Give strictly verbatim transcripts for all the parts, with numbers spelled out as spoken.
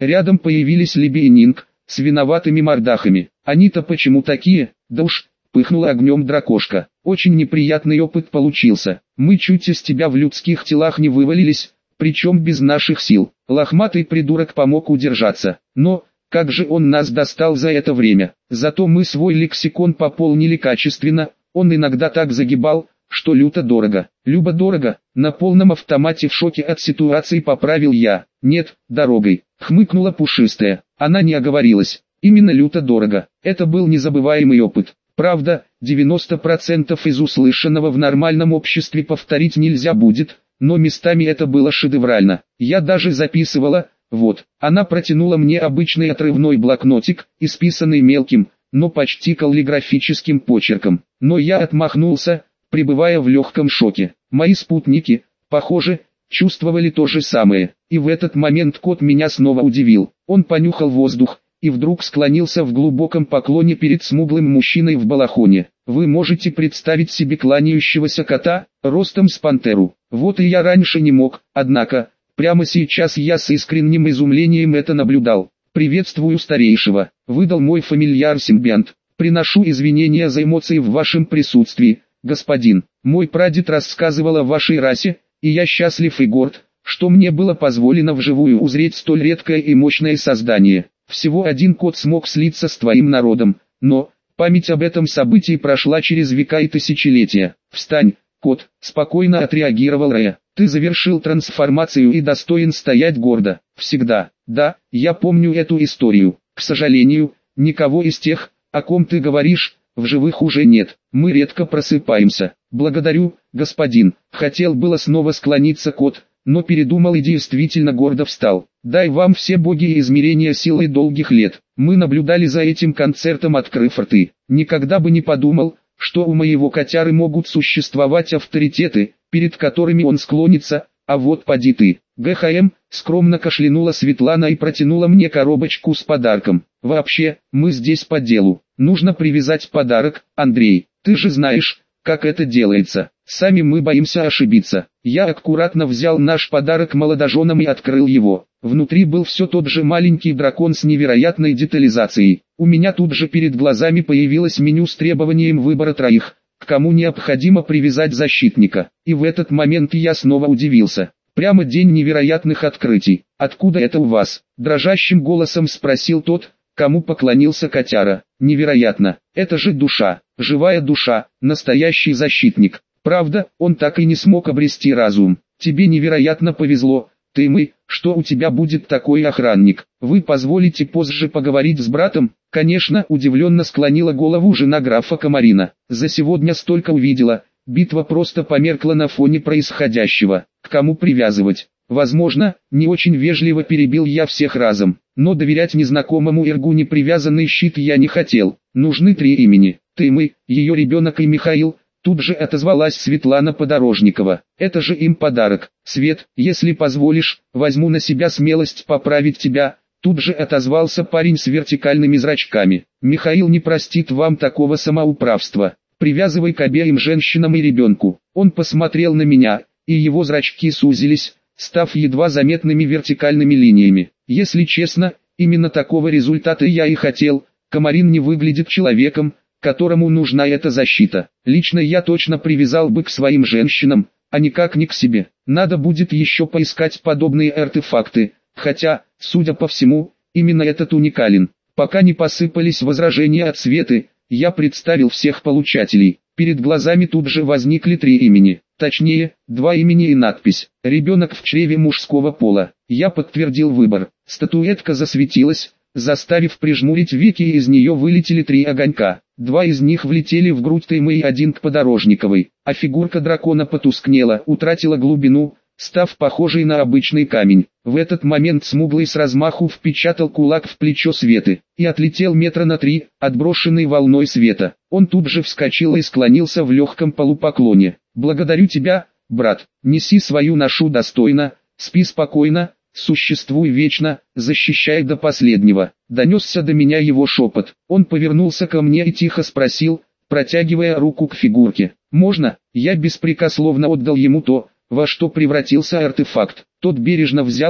Рядом появились Либи и Нинг, с виноватыми мордахами. Они-то почему такие? Да уж, пыхнула огнем дракошка. Очень неприятный опыт получился. Мы чуть из тебя в людских телах не вывалились, причем без наших сил. Лохматый придурок помог удержаться. Но, как же он нас достал за это время. Зато мы свой лексикон пополнили качественно, он иногда так загибал, что люто дорого. Любо-дорого, на полном автомате в шоке от ситуации поправил я. Нет, дорогой, хмыкнула пушистая. Она не оговорилась. Именно люто дорого. Это был незабываемый опыт. Правда, девяносто процентов из услышанного в нормальном обществе повторить нельзя будет, но местами это было шедеврально. Я даже записывала, вот. Она протянула мне обычный отрывной блокнотик, исписанный мелким, но почти каллиграфическим почерком. Но я отмахнулся, пребывая в легком шоке. Мои спутники, похоже, чувствовали то же самое. И в этот момент кот меня снова удивил. Он понюхал воздух и вдруг склонился в глубоком поклоне перед смуглым мужчиной в балахоне. Вы можете представить себе кланяющегося кота, ростом с пантеру. Вот и я раньше не мог, однако, прямо сейчас я с искренним изумлением это наблюдал. «Приветствую старейшего», — выдал мой фамильяр-симбионт. «Приношу извинения за эмоции в вашем присутствии, господин. Мой прадед рассказывал о вашей расе, и я счастлив и горд, что мне было позволено вживую узреть столь редкое и мощное создание. Всего один кот смог слиться с твоим народом, но память об этом событии прошла через века и тысячелетия. Встань, кот», — спокойно отреагировал Рэя. «Ты завершил трансформацию и достоин стоять гордо. Всегда. Да, я помню эту историю. К сожалению, никого из тех, о ком ты говоришь, в живых уже нет. Мы редко просыпаемся». «Благодарю, господин». Хотел было снова склониться кот, но передумал и действительно гордо встал. «Дай вам все боги и измерения силы долгих лет». Мы наблюдали за этим концертом, открыв рты. Никогда бы не подумал, что у моего котяры могут существовать авторитеты, перед которыми он склонится, а вот поди ты. ГХМ, скромно кашлянула Светлана и протянула мне коробочку с подарком. «Вообще, мы здесь по делу. Нужно привязать подарок, Андрей. Ты же знаешь, как это делается. Сами мы боимся ошибиться». Я аккуратно взял наш подарок молодоженам и открыл его. Внутри был все тот же маленький дракон с невероятной детализацией. У меня тут же перед глазами появилось меню с требованием выбора троих, к кому необходимо привязать защитника. И в этот момент я снова удивился. Прямо день невероятных открытий. «Откуда это у вас?» – дрожащим голосом спросил тот, кому поклонился котяра. «Невероятно, это же душа, живая душа, настоящий защитник. Правда, он так и не смог обрести разум. Тебе невероятно повезло, ты мы, что у тебя будет такой охранник. Вы позволите позже поговорить с братом?» «Конечно», удивленно склонила голову жена графа Комарина. «За сегодня столько увидела, битва просто померкла на фоне происходящего. К кому привязывать?» «Возможно, не очень вежливо перебил я всех разом, но доверять незнакомому Иргу непривязанный щит я не хотел. Нужны три имени. Ты, мы, ее ребенок и Михаил». Тут же отозвалась Светлана Подорожникова. «Это же им подарок. Свет, если позволишь, возьму на себя смелость поправить тебя». Тут же отозвался парень с вертикальными зрачками. «Михаил не простит вам такого самоуправства. Привязывай к обеим женщинам и ребенку». Он посмотрел на меня, и его зрачки сузились, став едва заметными вертикальными линиями. Если честно, именно такого результата я и хотел. Комарин не выглядит человеком, которому нужна эта защита. Лично я точно привязал бы к своим женщинам, а никак не к себе. Надо будет еще поискать подобные артефакты, хотя, судя по всему, именно этот уникален. Пока не посыпались возражения от Светы, я представил всех получателей. Перед глазами тут же возникли три имени, точнее, два имени и надпись «Ребенок в чреве мужского пола». Я подтвердил выбор. Статуэтка засветилась, заставив прижмурить веки, и из нее вылетели три огонька. Два из них влетели в грудь Таймы и один к Подорожниковой, а фигурка дракона потускнела, утратила глубину, став похожей на обычный камень. В этот момент смуглый с размаху впечатал кулак в плечо Светы и отлетел метра на три, отброшенный волной света. Он тут же вскочил и склонился в легком полупоклоне. «Благодарю тебя, брат, неси свою ношу достойно, спи спокойно, существуй вечно, защищай до последнего». Донесся до меня его шепот. Он повернулся ко мне и тихо спросил, протягивая руку к фигурке: «Можно?» Я беспрекословно отдал ему то, во что превратился артефакт. Тот бережно взял,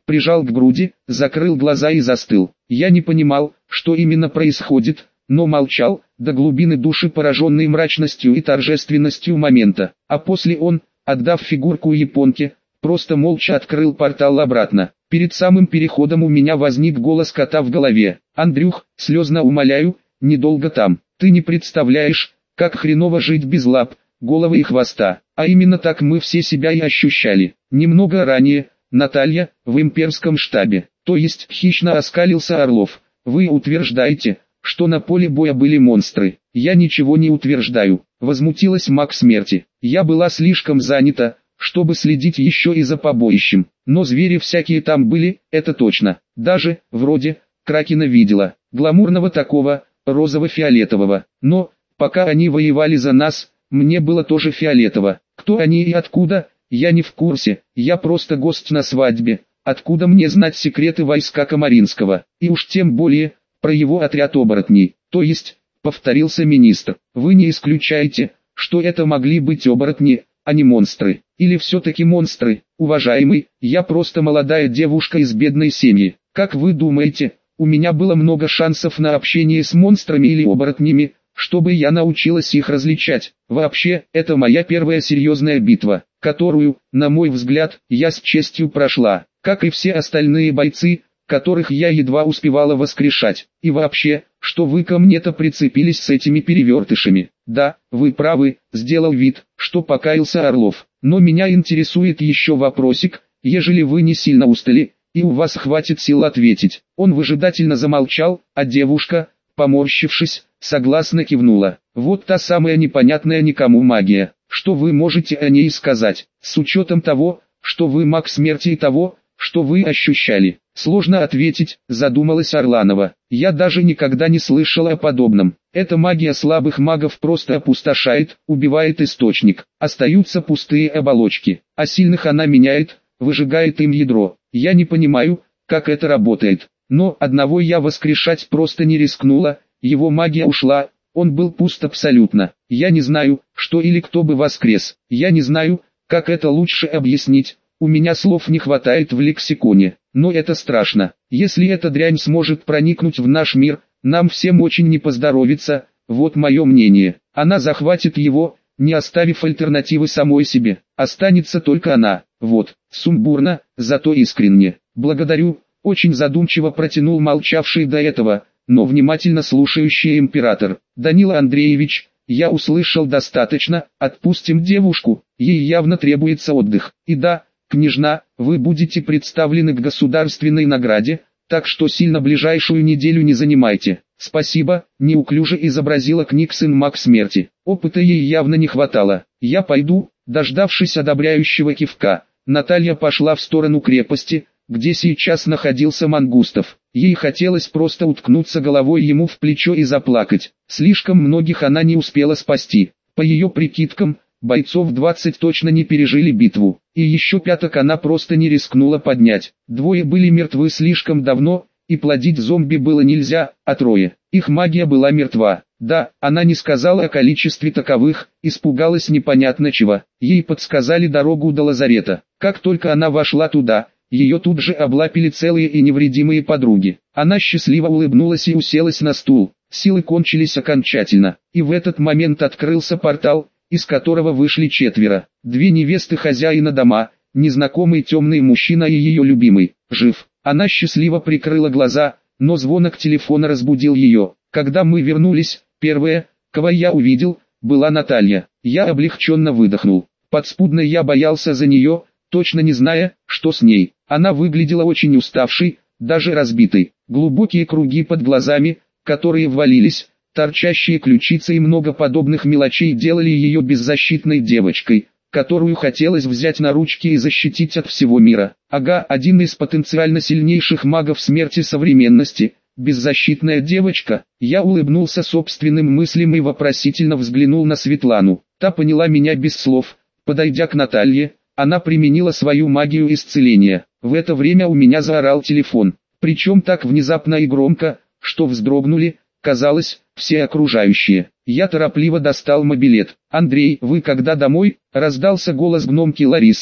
прижал к груди, закрыл глаза и застыл. Я не понимал, что именно происходит, но молчал, до глубины души пораженный мрачностью и торжественностью момента. А после он, отдав фигурку японке, просто молча открыл портал обратно. Перед самым переходом у меня возник голос кота в голове. «Андрюх, слезно умоляю, недолго там. Ты не представляешь, как хреново жить без лап, головы и хвоста». А именно так мы все себя и ощущали. Немного ранее, Наталья, в имперском штабе. То есть, хищно оскалился Орлов. Вы утверждаете, что на поле боя были монстры. Я ничего не утверждаю. Возмутилась маг смерти. Я была слишком занята, чтобы следить еще и за побоищем. Но звери всякие там были, это точно. Даже, вроде, кракена видела. Гламурного такого, розово-фиолетового. Но, пока они воевали за нас, мне было тоже фиолетово. Кто они и откуда, я не в курсе. Я просто гость на свадьбе. Откуда мне знать секреты войска Комаринского? И уж тем более, про его отряд оборотней. То есть, повторился министр, вы не исключаете, что это могли быть оборотни, а не монстры. Или все-таки монстры? Уважаемый, я просто молодая девушка из бедной семьи. Как вы думаете, у меня было много шансов на общение с монстрами или оборотнями, чтобы я научилась их различать? Вообще, это моя первая серьезная битва, которую, на мой взгляд, я с честью прошла, как и все остальные бойцы, которых я едва успевала воскрешать. И вообще, что вы ко мне-то прицепились с этими перевертышами? Да, вы правы, сделал вид, что покаялся Орлов. Но меня интересует еще вопросик, ежели вы не сильно устали, и у вас хватит сил ответить. Он выжидательно замолчал, а девушка, поморщившись, согласно кивнула. Вот та самая непонятная никому магия. Что вы можете о ней сказать, с учетом того, что вы маг смерти и того, что вы ощущали? Сложно ответить, задумалась Орланова. Я даже никогда не слышала о подобном. Эта магия слабых магов просто опустошает, убивает источник. Остаются пустые оболочки, а сильных она меняет, выжигает им ядро. Я не понимаю, как это работает. Но одного я воскрешать просто не рискнула, его магия ушла, он был пуст абсолютно. Я не знаю, что или кто бы воскрес. Я не знаю, как это лучше объяснить. У меня слов не хватает в лексиконе, но это страшно. Если эта дрянь сможет проникнуть в наш мир, нам всем очень не поздоровится, вот мое мнение. Она захватит его, не оставив альтернативы самой себе. Останется только она. Вот, сумбурно, зато искренне. Благодарю, очень задумчиво протянул молчавший до этого, но внимательно слушающий император. Данила Андреевич, я услышал достаточно, отпустим девушку, ей явно требуется отдых. И да, княжна, вы будете представлены к государственной награде, так что сильно ближайшую неделю не занимайте. Спасибо, неуклюже изобразила Книксон маг смерти. Опыта ей явно не хватало. Я пойду, дождавшись одобряющего кивка. Наталья пошла в сторону крепости, где сейчас находился Мангустов. Ей хотелось просто уткнуться головой ему в плечо и заплакать. Слишком многих она не успела спасти. По ее прикидкам, бойцов двадцать точно не пережили битву, и еще пяток она просто не рискнула поднять. Двое были мертвы слишком давно, и плодить зомби было нельзя, а трое, их магия была мертва. Да, она не сказала о количестве таковых, испугалась непонятно чего. Ей подсказали дорогу до лазарета. Как только она вошла туда, ее тут же облапили целые и невредимые подруги. Она счастливо улыбнулась и уселась на стул. Силы кончились окончательно, и в этот момент открылся портал, из которого вышли четверо. Две невесты хозяина дома, незнакомый темный мужчина и ее любимый, жив. Она счастливо прикрыла глаза, но звонок телефона разбудил ее. Когда мы вернулись, первая, кого я увидел, была Наталья. Я облегченно выдохнул. Подспудно я боялся за нее, точно не зная, что с ней. Она выглядела очень уставшей, даже разбитой. Глубокие круги под глазами, которые ввалились, торчащие ключицы и много подобных мелочей делали ее беззащитной девочкой, которую хотелось взять на ручки и защитить от всего мира. Ага, один из потенциально сильнейших магов смерти современности, беззащитная девочка. Я улыбнулся собственным мыслям и вопросительно взглянул на Светлану. Та поняла меня без слов. Подойдя к Наталье, она применила свою магию исцеления. В это время у меня заорал телефон, причем так внезапно и громко, что вздрогнули, казалось, все окружающие. Я торопливо достал мобилет. «Андрей, вы когда домой?» — раздался голос гномки Ларисы,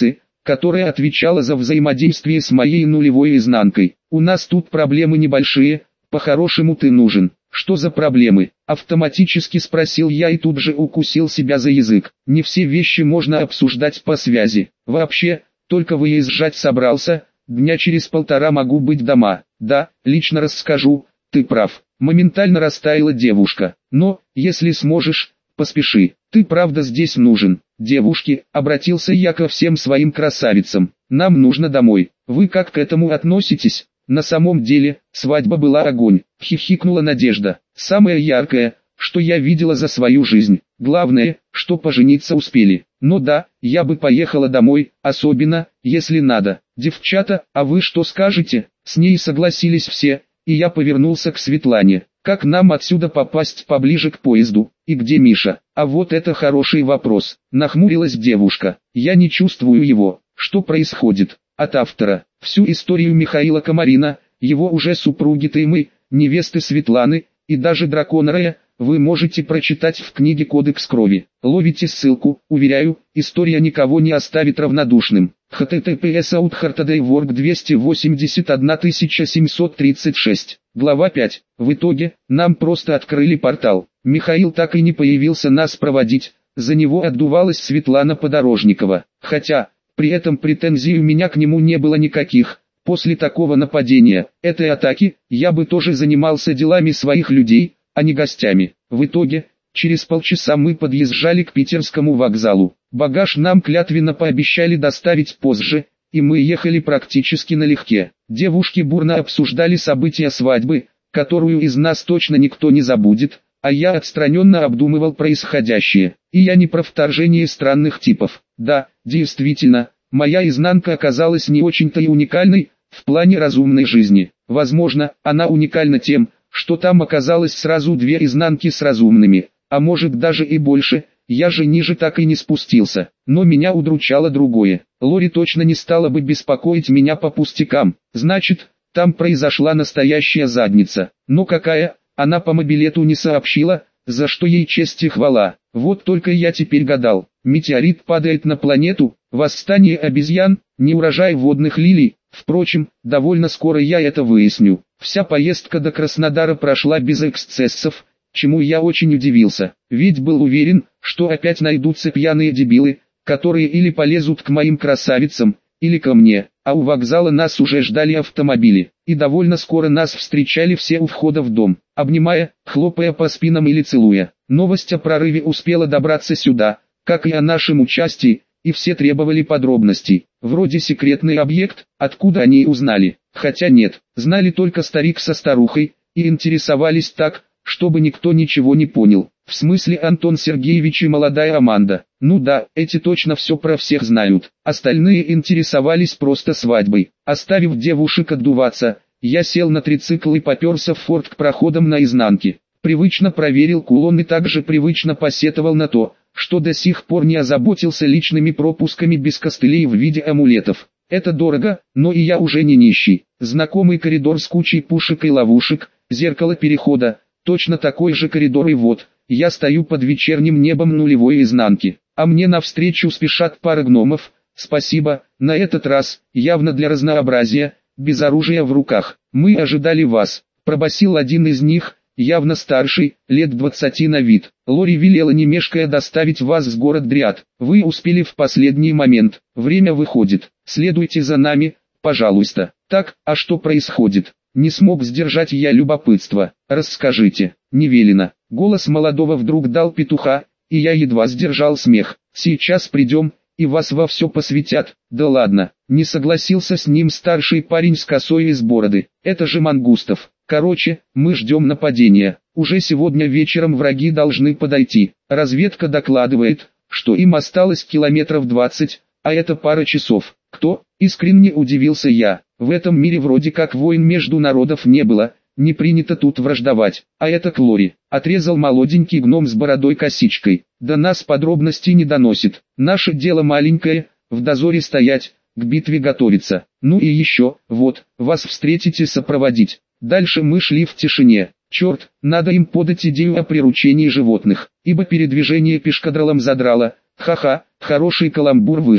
которая отвечала за взаимодействие с моей нулевой изнанкой. У нас тут проблемы небольшие, по-хорошему ты нужен. Что за проблемы? Автоматически спросил я и тут же укусил себя за язык. Не все вещи можно обсуждать по связи. Вообще, только выезжать собрался, дня через полтора могу быть дома. Да, лично расскажу, ты прав. Моментально растаяла девушка. Но, если сможешь, поспеши. Ты правда здесь нужен. Девушки, обратился я ко всем своим красавицам. Нам нужно домой. Вы как к этому относитесь? На самом деле, свадьба была огонь, хихикнула Надежда. Самое яркое, что я видела за свою жизнь. Главное, что пожениться успели. Но да, я бы поехала домой, особенно, если надо. Девчата, а вы что скажете? С ней согласились все, и я повернулся к Светлане. Как нам отсюда попасть поближе к поезду? И где Миша? А вот это хороший вопрос. Нахмурилась девушка. Я не чувствую его. Что происходит? От автора. Всю историю Михаила Комарина, его уже супруги Таймы, невесты Светланы, и даже дракона Рэя, вы можете прочитать в книге «Кодекс крови». Ловите ссылку, уверяю, история никого не оставит равнодушным. эйч ти ти пи эс аутхартадейворк двести восемьдесят один тысяча семьсот тридцать шесть. Глава пять. В итоге, нам просто открыли портал. Михаил так и не появился нас проводить, за него отдувалась Светлана Подорожникова. Хотя, при этом претензий у меня к нему не было никаких. После такого нападения, этой атаки, я бы тоже занимался делами своих людей, а не гостями. В итоге, через полчаса мы подъезжали к питерскому вокзалу. Багаж нам клятвенно пообещали доставить позже, и мы ехали практически налегке. Девушки бурно обсуждали события свадьбы, которую из нас точно никто не забудет, а я отстраненно обдумывал происходящее. И я не про вторжение странных типов. Да, действительно, моя изнанка оказалась не очень-то и уникальной, в плане разумной жизни. Возможно, она уникальна тем, что там оказалось сразу две изнанки с разумными, а может даже и больше, я же ниже так и не спустился. Но меня удручало другое. Лори точно не стала бы беспокоить меня по пустякам, значит, там произошла настоящая задница. Но какая, она по мобилету не сообщила, за что ей честь и хвала. Вот только я теперь гадал, метеорит падает на планету, восстание обезьян, неурожай водных лилий. Впрочем, довольно скоро я это выясню. Вся поездка до Краснодара прошла без эксцессов, чему я очень удивился, ведь был уверен, что опять найдутся пьяные дебилы, которые или полезут к моим красавицам, или ко мне, а у вокзала нас уже ждали автомобили, и довольно скоро нас встречали все у входа в дом, обнимая, хлопая по спинам или целуя. Новость о прорыве успела добраться сюда, как и о нашем участии, и все требовали подробностей, вроде секретный объект, откуда они узнали, хотя нет, знали только старик со старухой, и интересовались так, чтобы никто ничего не понял. В смысле Антон Сергеевич и молодая Аманда. Ну да, эти точно все про всех знают. Остальные интересовались просто свадьбой. Оставив девушек отдуваться, я сел на трицикл и поперся в форт к проходам наизнанке. Привычно проверил кулон и также привычно посетовал на то, что до сих пор не озаботился личными пропусками без костылей в виде амулетов. Это дорого, но и я уже не нищий. Знакомый коридор с кучей пушек и ловушек, зеркало перехода, точно такой же коридор, и вот, я стою под вечерним небом нулевой изнанки, а мне навстречу спешат пара гномов. Спасибо, на этот раз, явно для разнообразия, без оружия в руках. Мы ожидали вас, пробасил один из них, явно старший, лет двадцати на вид. Лори велела не мешкая доставить вас в город Дриад. Вы успели в последний момент, время выходит, следуйте за нами, пожалуйста. Так, а что происходит? Не смог сдержать я любопытство. Расскажите. Не велено. Голос молодого вдруг дал петуха, и я едва сдержал смех. Сейчас придем, и вас во все посвятят. Да ладно. Не согласился с ним старший парень с косой из бороды. Это же Мангустов. Короче, мы ждем нападения. Уже сегодня вечером враги должны подойти. Разведка докладывает, что им осталось километров двадцать, а это пара часов. Кто? Искренне удивился я. В этом мире вроде как войн между народов не было, не принято тут враждовать. А это к Лори. Отрезал молоденький гном с бородой-косичкой. До нас подробностей не доносит. Наше дело маленькое, в дозоре стоять, к битве готовиться. Ну и еще, вот, вас встретить и сопроводить. Дальше мы шли в тишине. Черт, надо им подать идею о приручении животных, ибо передвижение пешкадралом задрало. Ха-ха, хороший каламбур вышел.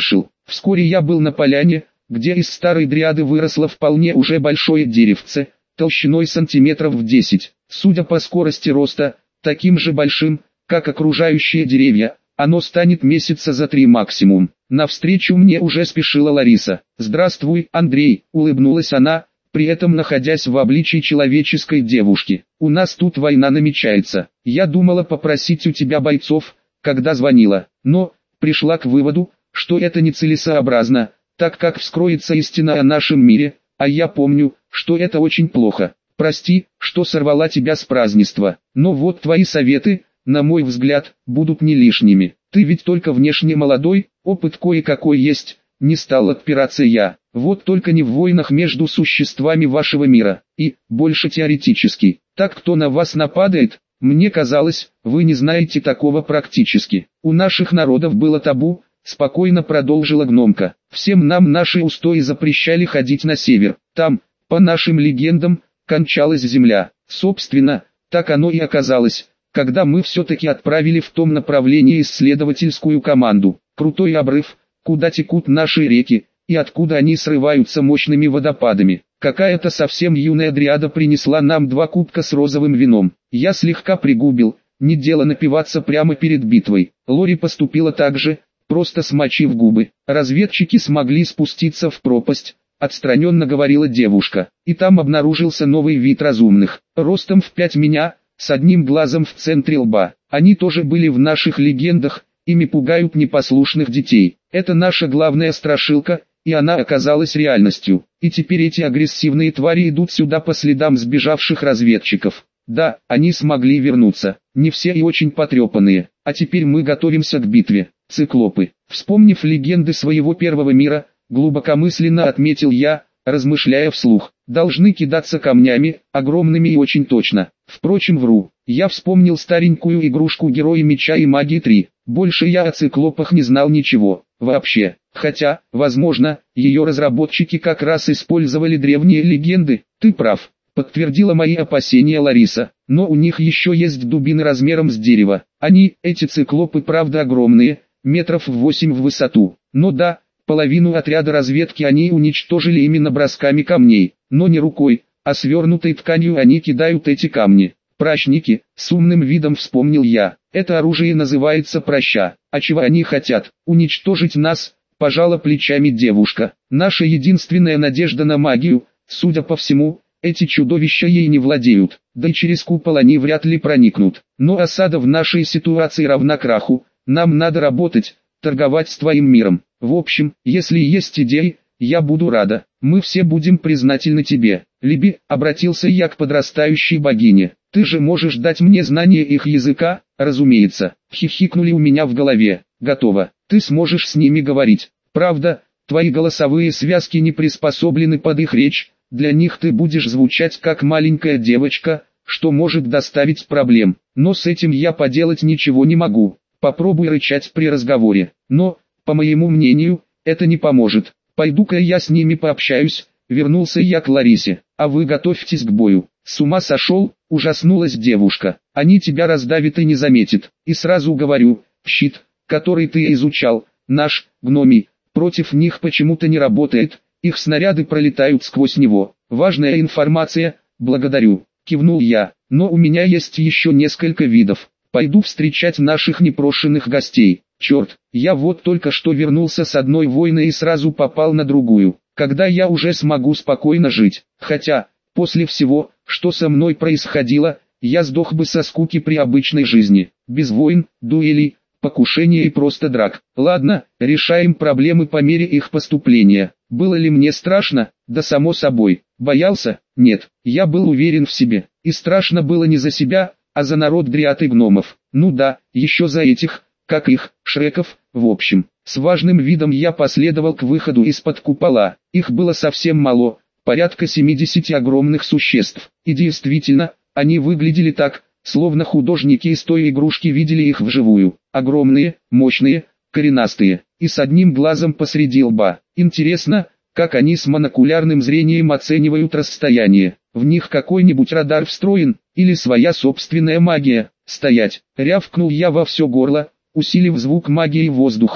Вскоре я был на поляне, где из старой дриады выросло вполне уже большое деревце, толщиной сантиметров в десять. Судя по скорости роста, таким же большим, как окружающие деревья, оно станет месяца за три максимум. Навстречу мне уже спешила Лариса. «Здравствуй, Андрей», — улыбнулась она, при этом находясь в обличии человеческой девушки. «У нас тут война намечается. Я думала попросить у тебя бойцов, когда звонила, но пришла к выводу, что это нецелесообразно, так как вскроется истина о нашем мире, а я помню, что это очень плохо. Прости, что сорвала тебя с празднества, но вот твои советы, на мой взгляд, будут не лишними. Ты ведь только внешне молодой, опыт кое-какой есть», — не стал отпираться я. «Вот только не в войнах между существами вашего мира, и, больше теоретически. Так кто на вас нападает? Мне казалось, вы не знаете такого практически. У наших народов было табу», — спокойно продолжила гномка. «Всем нам наши устои запрещали ходить на север. Там, по нашим легендам, кончалась земля. Собственно, так оно и оказалось, когда мы все-таки отправили в том направлении исследовательскую команду. Крутой обрыв, куда текут наши реки, и откуда они срываются мощными водопадами. Какая-то совсем юная дриада принесла нам два кубка с розовым вином. Я слегка пригубил, не дело напиваться прямо перед битвой. Лори поступила так же, просто смочив губы. Разведчики смогли спуститься в пропасть, отстраненно говорила девушка, и там обнаружился новый вид разумных, ростом в пять меня, с одним глазом в центре лба. Они тоже были в наших легендах, ими пугают непослушных детей. Это наша главная страшилка, и она оказалась реальностью. И теперь эти агрессивные твари идут сюда по следам сбежавших разведчиков. Да, они смогли вернуться, не все и очень потрепанные, а теперь мы готовимся к битве. Циклопы. Вспомнив легенды своего первого мира, глубокомысленно отметил я, размышляя вслух, должны кидаться камнями, огромными и очень точно. Впрочем, вру. Я вспомнил старенькую игрушку «Герои меча и магии три». Больше я о циклопах не знал ничего, вообще. Хотя, возможно, ее разработчики как раз использовали древние легенды. Ты прав, подтвердила мои опасения Лариса. Но у них еще есть дубины размером с дерево. Они, эти циклопы, правда огромные, метров в восемь в высоту. Но да, половину отряда разведки они уничтожили именно бросками камней. Но не рукой, а свернутой тканью они кидают эти камни. Пращники, с умным видом вспомнил я. Это оружие называется праща. А чего они хотят? Уничтожить нас? Пожала плечами девушка. Наша единственная надежда на магию, судя по всему, эти чудовища ей не владеют. Да и через купол они вряд ли проникнут. Но осада в нашей ситуации равна краху. Нам надо работать, торговать с твоим миром. В общем, если есть идеи, я буду рада. Мы все будем признательны тебе. Либи, обратился я к подрастающей богине. Ты же можешь дать мне знание их языка? Разумеется. Хихикнули у меня в голове. Готово. Ты сможешь с ними говорить. Правда, твои голосовые связки не приспособлены под их речь. Для них ты будешь звучать как маленькая девочка, что может доставить проблем. Но с этим я поделать ничего не могу. Попробуй рычать при разговоре. Но, по моему мнению, это не поможет. Пойду-ка я с ними пообщаюсь. Вернулся я к Ларисе. А вы готовьтесь к бою. С ума сошел? Ужаснулась девушка. Они тебя раздавят и не заметят. И сразу говорю, щит, который ты изучал, наш, гномий, против них почему-то не работает. Их снаряды пролетают сквозь него. Важная информация, благодарю. Кивнул я. Но у меня есть еще несколько видов. Пойду встречать наших непрошенных гостей. Черт, я вот только что вернулся с одной войны и сразу попал на другую. Когда я уже смогу спокойно жить? Хотя, после всего, что со мной происходило, я сдох бы со скуки при обычной жизни. Без войн, дуэлей, покушений и просто драк. Ладно, решаем проблемы по мере их поступления. Было ли мне страшно? Да само собой. Боялся? Нет. Я был уверен в себе. И страшно было не за себя, а за народ дриад и гномов. Ну да, еще за этих, как их, шреков, в общем. С важным видом я последовал к выходу из-под купола. Их было совсем мало, порядка семидесяти огромных существ. И действительно, они выглядели так, словно художники из той игрушки видели их вживую. Огромные, мощные, коренастые, и с одним глазом посреди лба. Интересно, как они с монокулярным зрением оценивают расстояние. В них какой-нибудь радар встроен, или своя собственная магия. Стоять! Рявкнул я во все горло, усилив звук магии воздуха,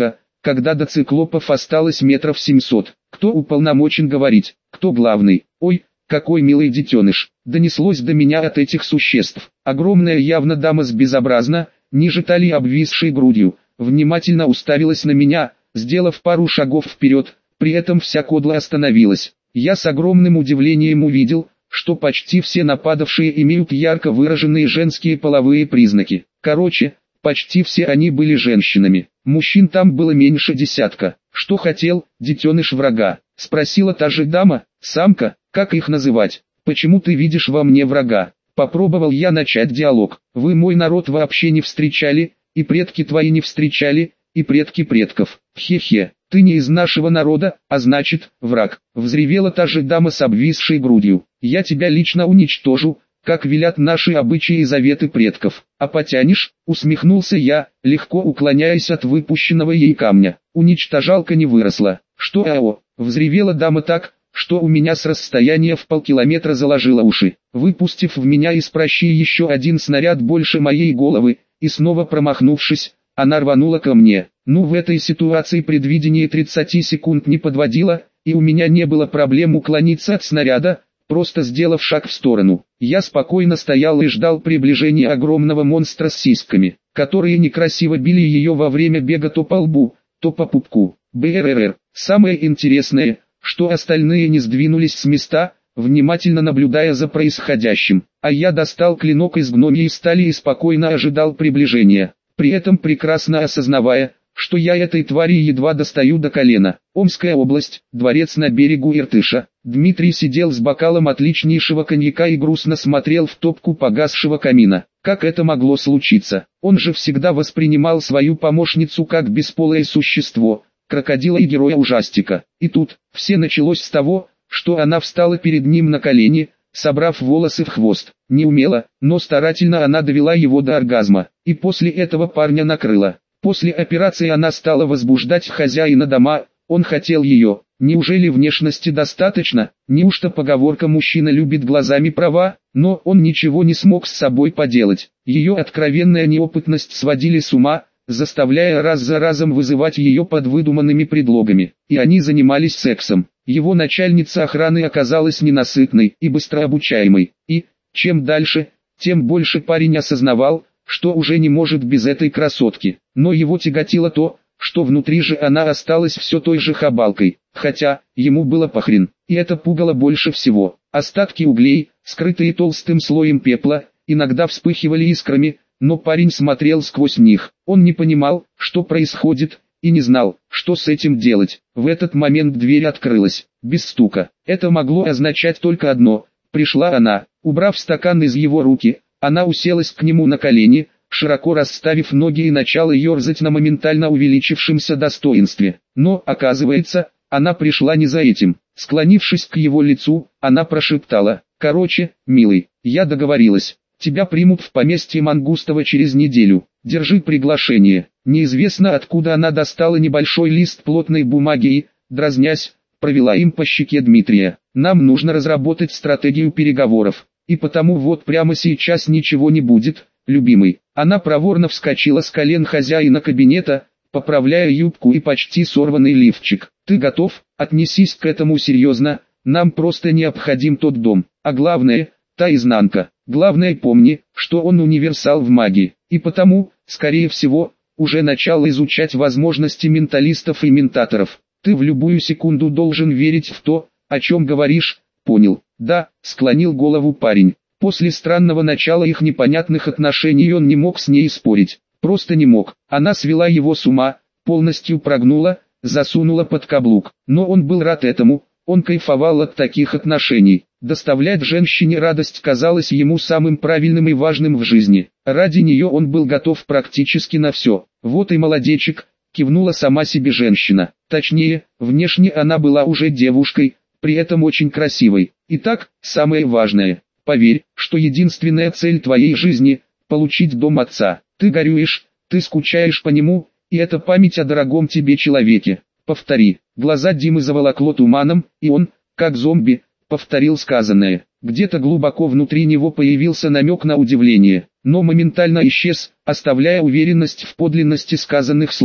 когда до циклопов осталось метров семьсот. Кто уполномочен говорить, кто главный? Ой, какой милый детеныш, донеслось до меня от этих существ. Огромная явно дама с безобразно, ниже талии обвисшей грудью, внимательно уставилась на меня, сделав пару шагов вперед, при этом вся кодла остановилась. Я с огромным удивлением увидел, что почти все нападавшие имеют ярко выраженные женские половые признаки. Короче, почти все они были женщинами. Мужчин там было меньше десятка. «Что хотел, детеныш врага?» — спросила та же дама. «Самка, как их называть? Почему ты видишь во мне врага?» Попробовал я начать диалог. «Вы мой народ вообще не встречали, и предки твои не встречали, и предки предков. Хе-хе, ты не из нашего народа, а значит, враг», — взревела та же дама с обвисшей грудью. «Я тебя лично уничтожу, как велят наши обычаи и заветы предков. А потянешь?» — усмехнулся я, легко уклоняясь от выпущенного ей камня. Уничтожалка не выросла. «Что ао?» — взревела дама так, что у меня с расстояния в полкилометра заложило уши. Выпустив в меня из пращи еще один снаряд больше моей головы, и снова промахнувшись, она рванула ко мне. Ну, в этой ситуации предвидение тридцати секунд не подводило, и у меня не было проблем уклониться от снаряда, просто сделав шаг в сторону. Я спокойно стоял и ждал приближения огромного монстра с сиськами, которые некрасиво били ее во время бега то по лбу, то по пупку. БРР. Самое интересное, что остальные не сдвинулись с места, внимательно наблюдая за происходящим, а я достал клинок из гномьей стали и спокойно ожидал приближения, при этом прекрасно осознавая, что я этой твари едва достаю до колена. Омская область, дворец на берегу Иртыша. Дмитрий сидел с бокалом отличнейшего коньяка и грустно смотрел в топку погасшего камина. Как это могло случиться? Он же всегда воспринимал свою помощницу как бесполое существо, крокодила и героя ужастика. И тут, все началось с того, что она встала перед ним на колени, собрав волосы в хвост. Неумело, но старательно она довела его до оргазма, и после этого парня накрыла. После операции она стала возбуждать хозяина дома, он хотел ее. Неужели внешности достаточно? Неужто поговорка «мужчина любит глазами» права? Но он ничего не смог с собой поделать. Ее откровенная неопытность сводили с ума, заставляя раз за разом вызывать ее под выдуманными предлогами. И они занимались сексом. Его начальница охраны оказалась ненасытной и быстрообучаемой. И, чем дальше, тем больше парень осознавал, что уже не может без этой красотки. Но его тяготило то, что внутри же она осталась все той же хабалкой, хотя, ему было похрен, и это пугало больше всего. Остатки углей, скрытые толстым слоем пепла, иногда вспыхивали искрами, но парень смотрел сквозь них. Он не понимал, что происходит, и не знал, что с этим делать. В этот момент дверь открылась, без стука. Это могло означать только одно: пришла она. Убрав стакан из его руки, она уселась к нему на колени, широко расставив ноги и начала ерзать на моментально увеличившемся достоинстве. Но, оказывается, она пришла не за этим. Склонившись к его лицу, она прошептала: «Короче, милый, я договорилась. Тебя примут в поместье Мангустова через неделю. Держи приглашение». Неизвестно откуда она достала небольшой лист плотной бумаги и, дразнясь, провела им по щеке Дмитрия. «Нам нужно разработать стратегию переговоров. И потому вот прямо сейчас ничего не будет, любимый». Она проворно вскочила с колен хозяина кабинета, поправляя юбку и почти сорванный лифчик. «Ты готов? Отнесись к этому серьезно, нам просто необходим тот дом. А главное, та изнанка. Главное помни, что он универсал в магии, и потому, скорее всего, уже начал изучать возможности менталистов и ментаторов. Ты в любую секунду должен верить в то, о чем говоришь, понял?» «Да», — склонил голову парень. После странного начала их непонятных отношений он не мог с ней спорить. Просто не мог. Она свела его с ума, полностью прогнула, засунула под каблук. Но он был рад этому, он кайфовал от таких отношений. Доставлять женщине радость казалось ему самым правильным и важным в жизни. Ради нее он был готов практически на все. «Вот и молодечек», — кивнула сама себе женщина. Точнее, внешне она была уже девушкой, при этом очень красивой. Итак, самое важное. Поверь, что единственная цель твоей жизни – получить дом отца. Ты горюешь, ты скучаешь по нему, и это память о дорогом тебе человеке. Повтори». Глаза Димы заволокло туманом, и он, как зомби, повторил сказанное. Где-то глубоко внутри него появился намек на удивление, но моментально исчез, оставляя уверенность в подлинности сказанных слов.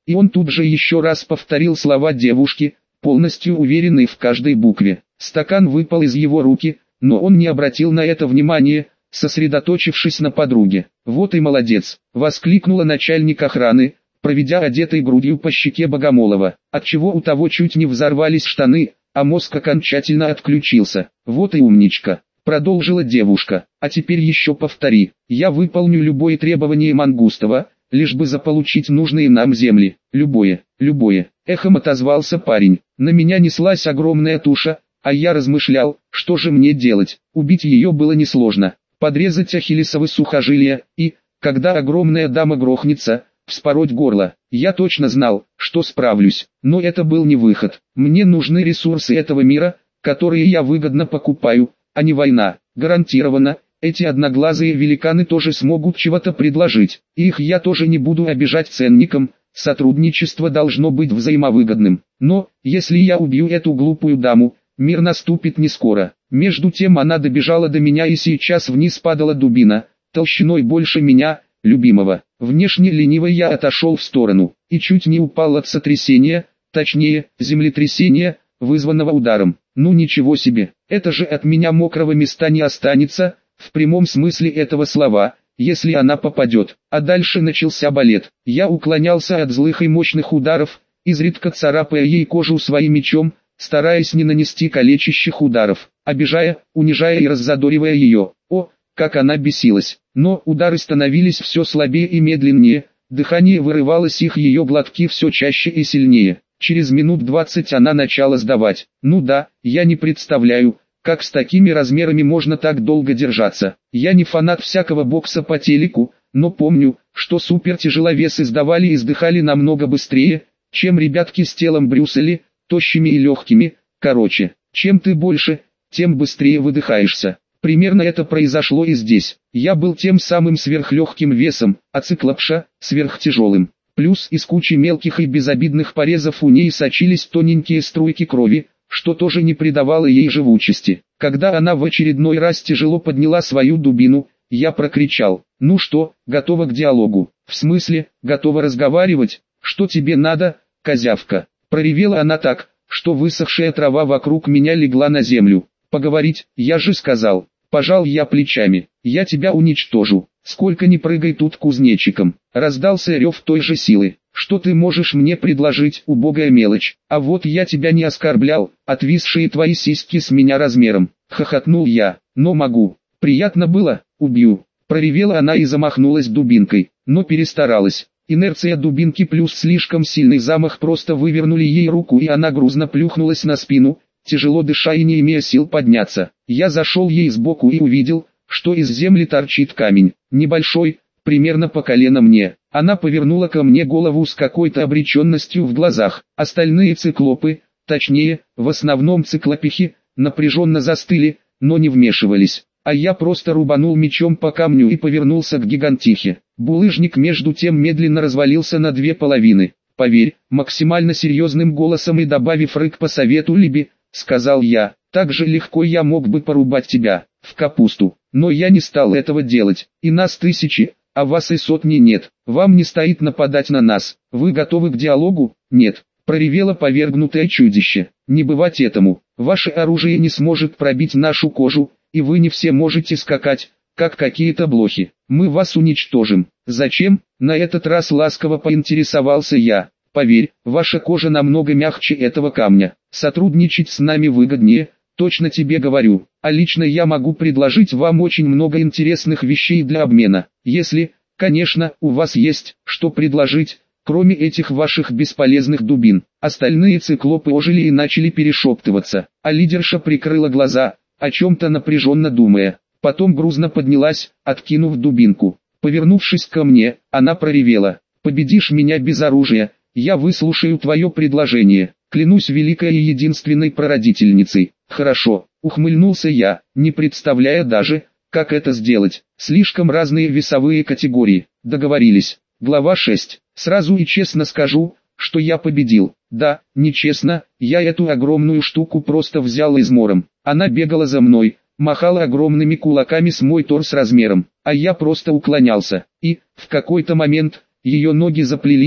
И он тут же еще раз повторил слова девушки, полностью уверенный в каждой букве. Стакан выпал из его руки, но он не обратил на это внимания, сосредоточившись на подруге. «Вот и молодец!» — воскликнула начальник охраны, проведя одетой грудью по щеке Богомолова, отчего у того чуть не взорвались штаны, а мозг окончательно отключился. «Вот и умничка!» — продолжила девушка. «А теперь еще повтори. Я выполню любое требование Мангустова, лишь бы заполучить нужные нам земли. Любое, любое!» — эхом отозвался парень. На меня неслась огромная туша, а я размышлял, что же мне делать. Убить ее было несложно. Подрезать ахиллесовы сухожилия и, когда огромная дама грохнется, вспороть горло. Я точно знал, что справлюсь, но это был не выход. Мне нужны ресурсы этого мира, которые я выгодно покупаю, а не война. Гарантированно, эти одноглазые великаны тоже смогут чего-то предложить. Их я тоже не буду обижать ценником, сотрудничество должно быть взаимовыгодным. Но, если я убью эту глупую даму, мир наступит не скоро. Между тем она добежала до меня и сейчас вниз падала дубина, толщиной больше меня, любимого. Внешне лениво я отошел в сторону, и чуть не упал от сотрясения, точнее, землетрясения, вызванного ударом. Ну ничего себе, это же от меня мокрого места не останется, в прямом смысле этого слова, если она попадет. А дальше начался балет. Я уклонялся от злых и мощных ударов, изредка царапая ей кожу своим мечом, стараясь не нанести калечащих ударов, обижая, унижая и раззадоривая ее. О, как она бесилась! Но удары становились все слабее и медленнее, дыхание вырывалось, их ее глотки все чаще и сильнее. Через минут двадцать она начала сдавать. Ну да, я не представляю, как с такими размерами можно так долго держаться. Я не фанат всякого бокса по телеку, но помню, что супертяжеловесы сдавали и сдыхали намного быстрее, чем ребятки с телом Брюса Ли, тощими и легкими. Короче, чем ты больше, тем быстрее выдыхаешься. Примерно это произошло и здесь. Я был тем самым сверхлегким весом, а циклопша – сверхтяжелым. Плюс из кучи мелких и безобидных порезов у ней сочились тоненькие струйки крови, что тоже не придавало ей живучести. Когда она в очередной раз тяжело подняла свою дубину, я прокричал: «Ну что, готова к диалогу?» «В смысле, готова разговаривать? Что тебе надо, козявка?» Проревела она так, что высохшая трава вокруг меня легла на землю. «Поговорить, я же сказал». Пожал я плечами. «Я тебя уничтожу. Сколько ни прыгай тут кузнечиком». Раздался рев той же силы. «Что ты можешь мне предложить, убогая мелочь? А вот я тебя не оскорблял, отвисшие твои сиськи с меня размером». Хохотнул я. «Но могу. Приятно было, убью». Проревела она и замахнулась дубинкой, но перестаралась. Инерция дубинки плюс слишком сильный замах просто вывернули ей руку, и она грузно плюхнулась на спину, тяжело дыша и не имея сил подняться. Я зашел ей сбоку и увидел, что из земли торчит камень, небольшой, примерно по колено мне. Она повернула ко мне голову с какой-то обреченностью в глазах. Остальные циклопы, точнее, в основном циклопихи, напряженно застыли, но не вмешивались. А я просто рубанул мечом по камню и повернулся к гигантихе. Булыжник между тем медленно развалился на две половины. «Поверь», максимально серьезным голосом и добавив рык по совету Либи, сказал я: «так же легко я мог бы порубать тебя в капусту, но я не стал этого делать, и нас тысячи, а вас и сотни нет, вам не стоит нападать на нас, вы готовы к диалогу?» «Нет», проревело повергнутое чудище, «не бывать этому, ваше оружие не сможет пробить нашу кожу, и вы не все можете скакать, как какие-то блохи, мы вас уничтожим». «Зачем?» На этот раз ласково поинтересовался я. «Поверь, ваша кожа намного мягче этого камня, сотрудничать с нами выгоднее, точно тебе говорю, а лично я могу предложить вам очень много интересных вещей для обмена, если, конечно, у вас есть, что предложить, кроме этих ваших бесполезных дубин». Остальные циклопы ожили и начали перешептываться, а лидерша прикрыла глаза, о чем-то напряженно думая. Потом грузно поднялась, откинув дубинку. Повернувшись ко мне, она проревела: «Победишь меня без оружия, я выслушаю твое предложение, клянусь великой и единственной прародительницей». «Хорошо», ухмыльнулся я, не представляя даже, как это сделать. Слишком разные весовые категории. Договорились. Глава шесть. Сразу и честно скажу, что я победил. Да, нечестно, я эту огромную штуку просто взял измором. Она бегала за мной, махала огромными кулаками с мой торс размером, а я просто уклонялся. И, в какой-то момент, ее ноги заплелись,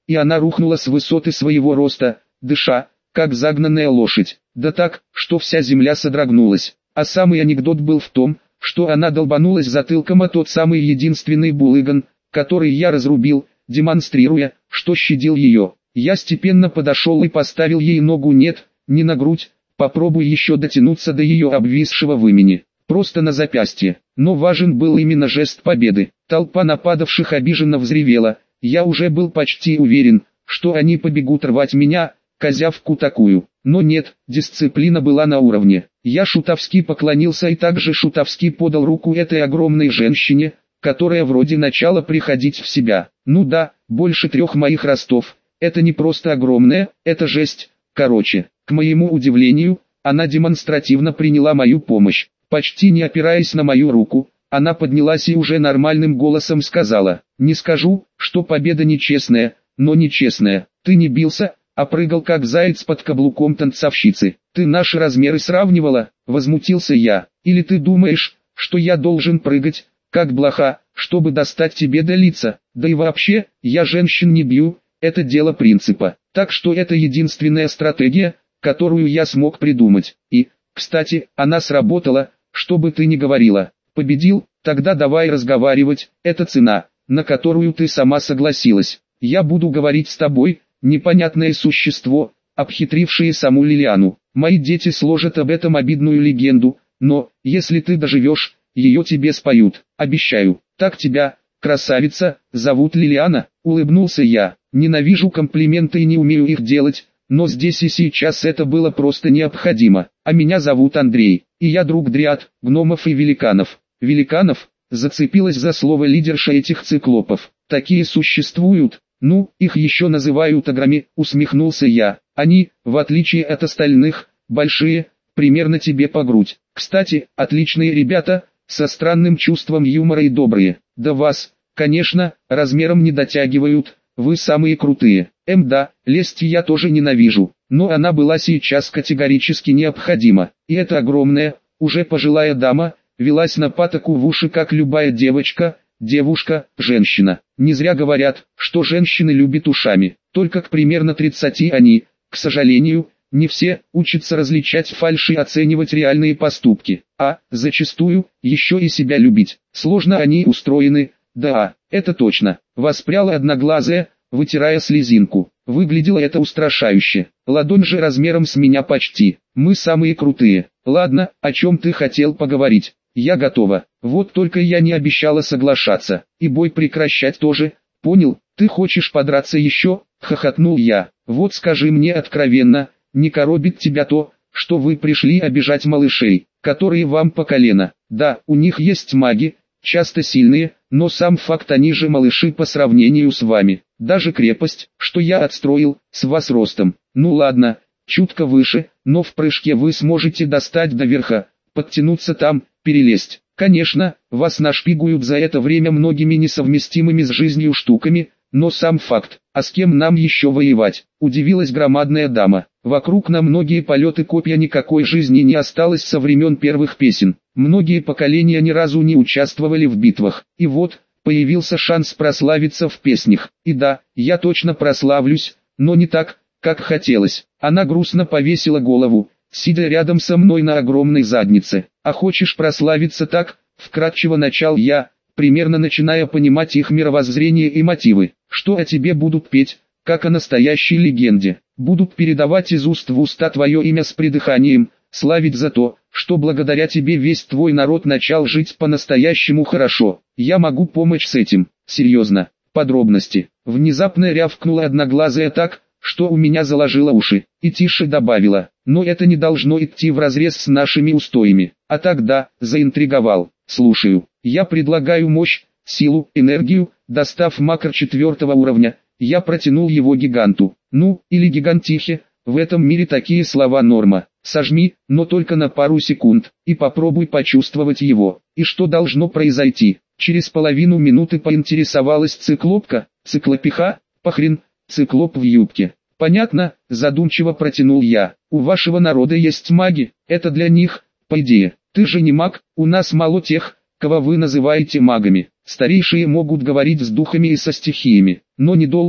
и она рухнула с высоты своего роста, дыша, как загнанная лошадь, да так, что вся земля содрогнулась. А самый анекдот был в том, что она долбанулась затылком о тот самый единственный булыган, который я разрубил, демонстрируя, что щадил ее. Я степенно подошел и поставил ей ногу нет, не на грудь, попробуй еще дотянуться до ее обвисшего вымени, просто на запястье. Но важен был именно жест победы. Толпа нападавших обиженно взревела, я уже был почти уверен, что они побегут рвать меня, козявку такую. Но нет, дисциплина была на уровне. Я шутовски поклонился и также шутовски подал руку этой огромной женщине, которая вроде начала приходить в себя. Ну да, больше трех моих ростов. Это не просто огромная, это жесть. Короче, к моему удивлению, она демонстративно приняла мою помощь. Почти не опираясь на мою руку, она поднялась и уже нормальным голосом сказала: «Не скажу, что победа нечестная, но нечестная. Ты не бился, а прыгал как заяц под каблуком танцовщицы. Ты наши размеры сравнивала?» — возмутился я. «Или ты думаешь, что я должен прыгать, как блоха, чтобы достать тебе до лица? Да и вообще, я женщин не бью, это дело принципа. Так что это единственная стратегия, которую я смог придумать. И, кстати, она сработала, что бы ты ни говорила. Победил, тогда давай разговаривать, это цена, на которую ты сама согласилась. Я буду говорить с тобой, непонятное существо, обхитрившее саму Лилиану. Мои дети сложат об этом обидную легенду, но, если ты доживешь, ее тебе споют, обещаю. Так тебя, красавица, зовут Лилиана?» — улыбнулся я. Ненавижу комплименты и не умею их делать, но здесь и сейчас это было просто необходимо. А меня зовут Андрей, и я друг дриад, гномов и великанов. Великанов? Зацепилась за слово лидерша этих циклопов. Такие существуют? Ну, их еще называют ограми, усмехнулся я. Они, в отличие от остальных, большие, примерно тебе по грудь. Кстати, отличные ребята, со странным чувством юмора и добрые. Да вас, конечно, размером не дотягивают, вы самые крутые. Эм да, лесть я тоже ненавижу, но она была сейчас категорически необходима. И эта огромная, уже пожилая дама, велась на патоку в уши как любая девочка, девушка, женщина. Не зря говорят, что женщины любят ушами. Только к примерно тридцати они, к сожалению, не все учатся различать фальшь и оценивать реальные поступки, а, зачастую, еще и себя любить. Сложно они устроены, да, это точно. Воспряла одноглазая, вытирая слезинку. Выглядело это устрашающе. Ладонь же размером с меня почти. Мы самые крутые. Ладно, о чем ты хотел поговорить? Я готова. Вот только я не обещала соглашаться. И бой прекращать тоже. Понял, ты хочешь подраться еще? Хохотнул я. Вот скажи мне откровенно, не коробит тебя то, что вы пришли обижать малышей, которые вам по колено? Да, у них есть маги, часто сильные, но сам факт они же малыши по сравнению с вами. Даже крепость, что я отстроил, с вас ростом. Ну ладно, чутко выше, но в прыжке вы сможете достать до верха, подтянуться там, перелезть. Конечно, вас нашпигуют за это время многими несовместимыми с жизнью штуками, но сам факт, а с кем нам еще воевать? Удивилась громадная дама. Вокруг на многие полеты копья никакой жизни не осталось со времен первых песен. Многие поколения ни разу не участвовали в битвах. И вот, появился шанс прославиться в песнях. И да, я точно прославлюсь, но не так, как хотелось. Она грустно повесила голову, сидя рядом со мной на огромной заднице. А хочешь прославиться так? Вкратчиво начал я, примерно начиная понимать их мировоззрение и мотивы. Что о тебе будут петь, как о настоящей легенде. Будут передавать из уст в уста твое имя с придыханием, славить за то, что благодаря тебе весь твой народ начал жить по-настоящему хорошо. Я могу помочь с этим. Серьезно. Подробности. Внезапно рявкнула одноглазая так, что у меня заложило уши, и тише добавила: но это не должно идти вразрез с нашими устоями. А тогда, заинтриговал. Слушаю. Я предлагаю мощь, силу, энергию, достав макро четвертого уровня. Я протянул его гиганту. Ну, или гигантихе, в этом мире такие слова норма. Сожми, но только на пару секунд, и попробуй почувствовать его. И что должно произойти? Через половину минуты поинтересовалась циклопка. Циклопиха? Похрен, циклоп в юбке. Понятно, задумчиво протянул я. У вашего народа есть маги, это для них, по идее. Ты же не маг, у нас мало тех, кого вы называете магами. Старейшие могут говорить с духами и со стихиями, но недолго,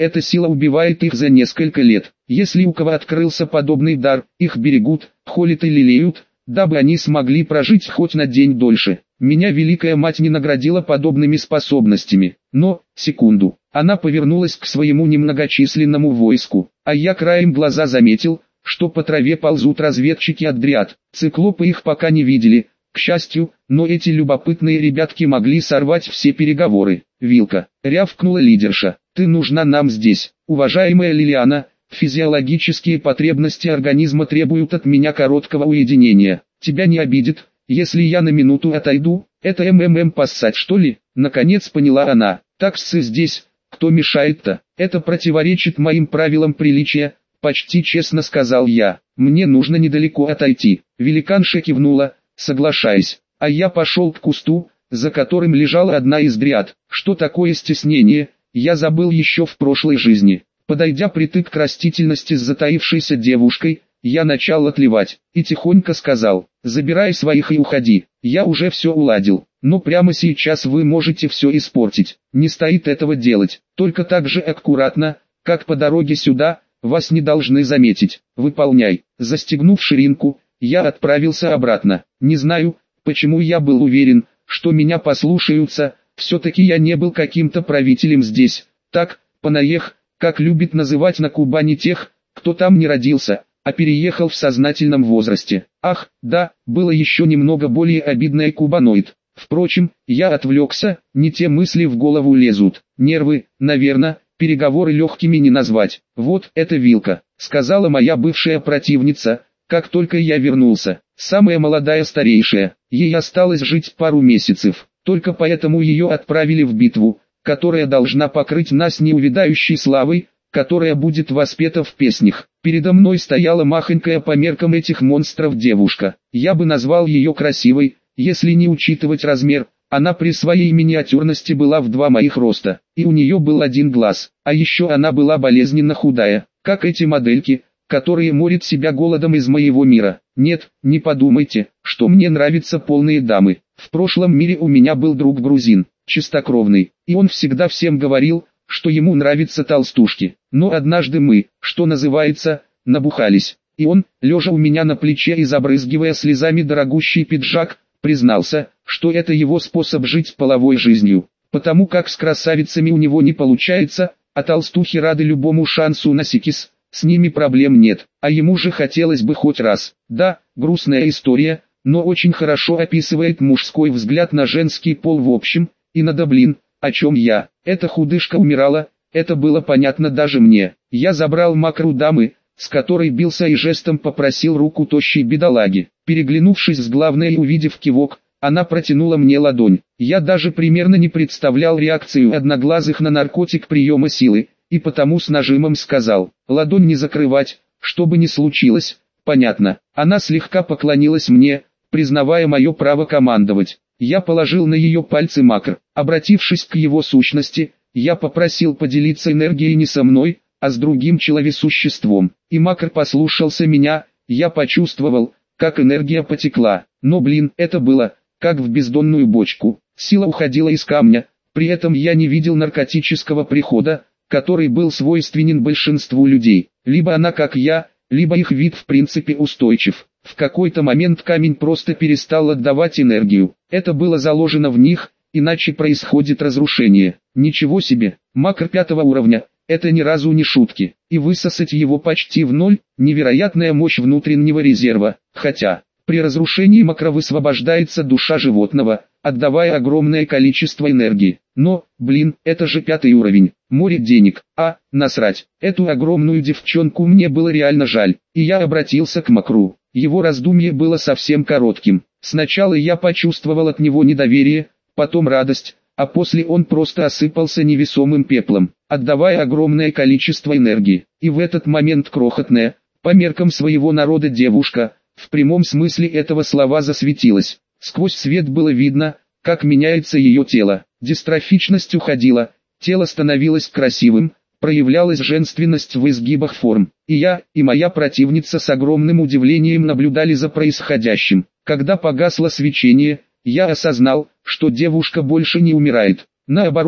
эта сила убивает их за несколько лет. Если у кого открылся подобный дар, их берегут, холят и лелеют, дабы они смогли прожить хоть на день дольше. Меня Великая Мать не наградила подобными способностями. Но, секунду, она повернулась к своему немногочисленному войску, а я краем глаза заметил, что по траве ползут разведчики от дриад. Циклопы их пока не видели, к счастью, но эти любопытные ребятки могли сорвать все переговоры. «Вилка», — рявкнула лидерша, — «ты нужна нам здесь, уважаемая Лилиана. Физиологические потребности организма требуют от меня короткого уединения. Тебя не обидит, если я на минуту отойду? Это МММ поссать, что ли?» Наконец поняла она. «Таксы здесь, кто мешает-то? Это противоречит моим правилам приличия», — почти честно сказал я. «Мне нужно недалеко отойти». Великанша кивнула, соглашаясь, а я пошел к кусту, за которым лежала одна из дриад. Что такое стеснение, я забыл еще в прошлой жизни. Подойдя притык к растительности с затаившейся девушкой, я начал отливать, и тихонько сказал: «Забирай своих и уходи, я уже все уладил, но прямо сейчас вы можете все испортить, не стоит этого делать, только так же аккуратно, как по дороге сюда, вас не должны заметить, выполняй». Застегнув ширинку, я отправился обратно. Не знаю, почему я был уверен, что меня послушаются, все-таки я не был каким-то правителем здесь, так, понаех, как любит называть на Кубани тех, кто там не родился, а переехал в сознательном возрасте. Ах, да, было еще немного более обидное кубаноид. Впрочем, я отвлекся, не те мысли в голову лезут. Нервы, наверное, переговоры легкими не назвать. «Вот это Вилка», — сказала моя бывшая противница, как только я вернулся. Самая молодая старейшая, ей осталось жить пару месяцев, только поэтому ее отправили в битву, которая должна покрыть нас неувядающей славой, которая будет воспета в песнях. Передо мной стояла махонькая по меркам этих монстров девушка. Я бы назвал ее красивой, если не учитывать размер. Она при своей миниатюрности была в два моих роста, и у нее был один глаз, а еще она была болезненно худая, как эти модельки, которые морят себя голодом из моего мира. Нет, не подумайте, что мне нравятся полные дамы. В прошлом мире у меня был друг грузин, чистокровный, и он всегда всем говорил, что ему нравятся толстушки. Но однажды мы, что называется, набухались, и он, лежа у меня на плече и забрызгивая слезами дорогущий пиджак, признался, что это его способ жить половой жизнью, потому как с красавицами у него не получается, а толстухи рады любому шансу на секс, с ними проблем нет, а ему же хотелось бы хоть раз. Да, грустная история, но очень хорошо описывает мужской взгляд на женский пол в общем, и надо, блин, о чем я. Эта худышка умирала, это было понятно даже мне. Я забрал макру дамы, с которой бился, и жестом попросил руку тощей бедолаги. Переглянувшись с главной и увидев кивок, она протянула мне ладонь. Я даже примерно не представлял реакцию одноглазых на наркотик приема силы, и потому с нажимом сказал: «Ладонь не закрывать, что бы ни случилось». Понятно. Она слегка поклонилась мне, признавая мое право командовать. Я положил на ее пальцы макр. Обратившись к его сущности, я попросил поделиться энергией не со мной, а с другим человесуществом. И макр послушался меня. Я почувствовал, как энергия потекла. Но блин, это было, как в бездонную бочку. Сила уходила из камня, при этом я не видел наркотического прихода, который был свойственен большинству людей. Либо она как я, либо их вид в принципе устойчив. В какой-то момент камень просто перестал отдавать энергию. Это было заложено в них, иначе происходит разрушение. Ничего себе, макр пятого уровня, это ни разу не шутки. И высосать его почти в ноль, невероятная мощь внутреннего резерва. Хотя, при разрушении макра высвобождается душа животного, отдавая огромное количество энергии. Но, блин, это же пятый уровень, море денег, а, насрать. Эту огромную девчонку мне было реально жаль, и я обратился к макру. Его раздумье было совсем коротким. Сначала я почувствовал от него недоверие, потом радость, а после он просто осыпался невесомым пеплом, отдавая огромное количество энергии. И в этот момент крохотная, по меркам своего народа девушка, в прямом смысле этого слова засветилась. Сквозь свет было видно, как меняется ее тело. Дистрофичность уходила, тело становилось красивым, проявлялась женственность в изгибах форм. И я, и моя противница с огромным удивлением наблюдали за происходящим. Когда погасло свечение, я осознал, что девушка больше не умирает. Наоборот,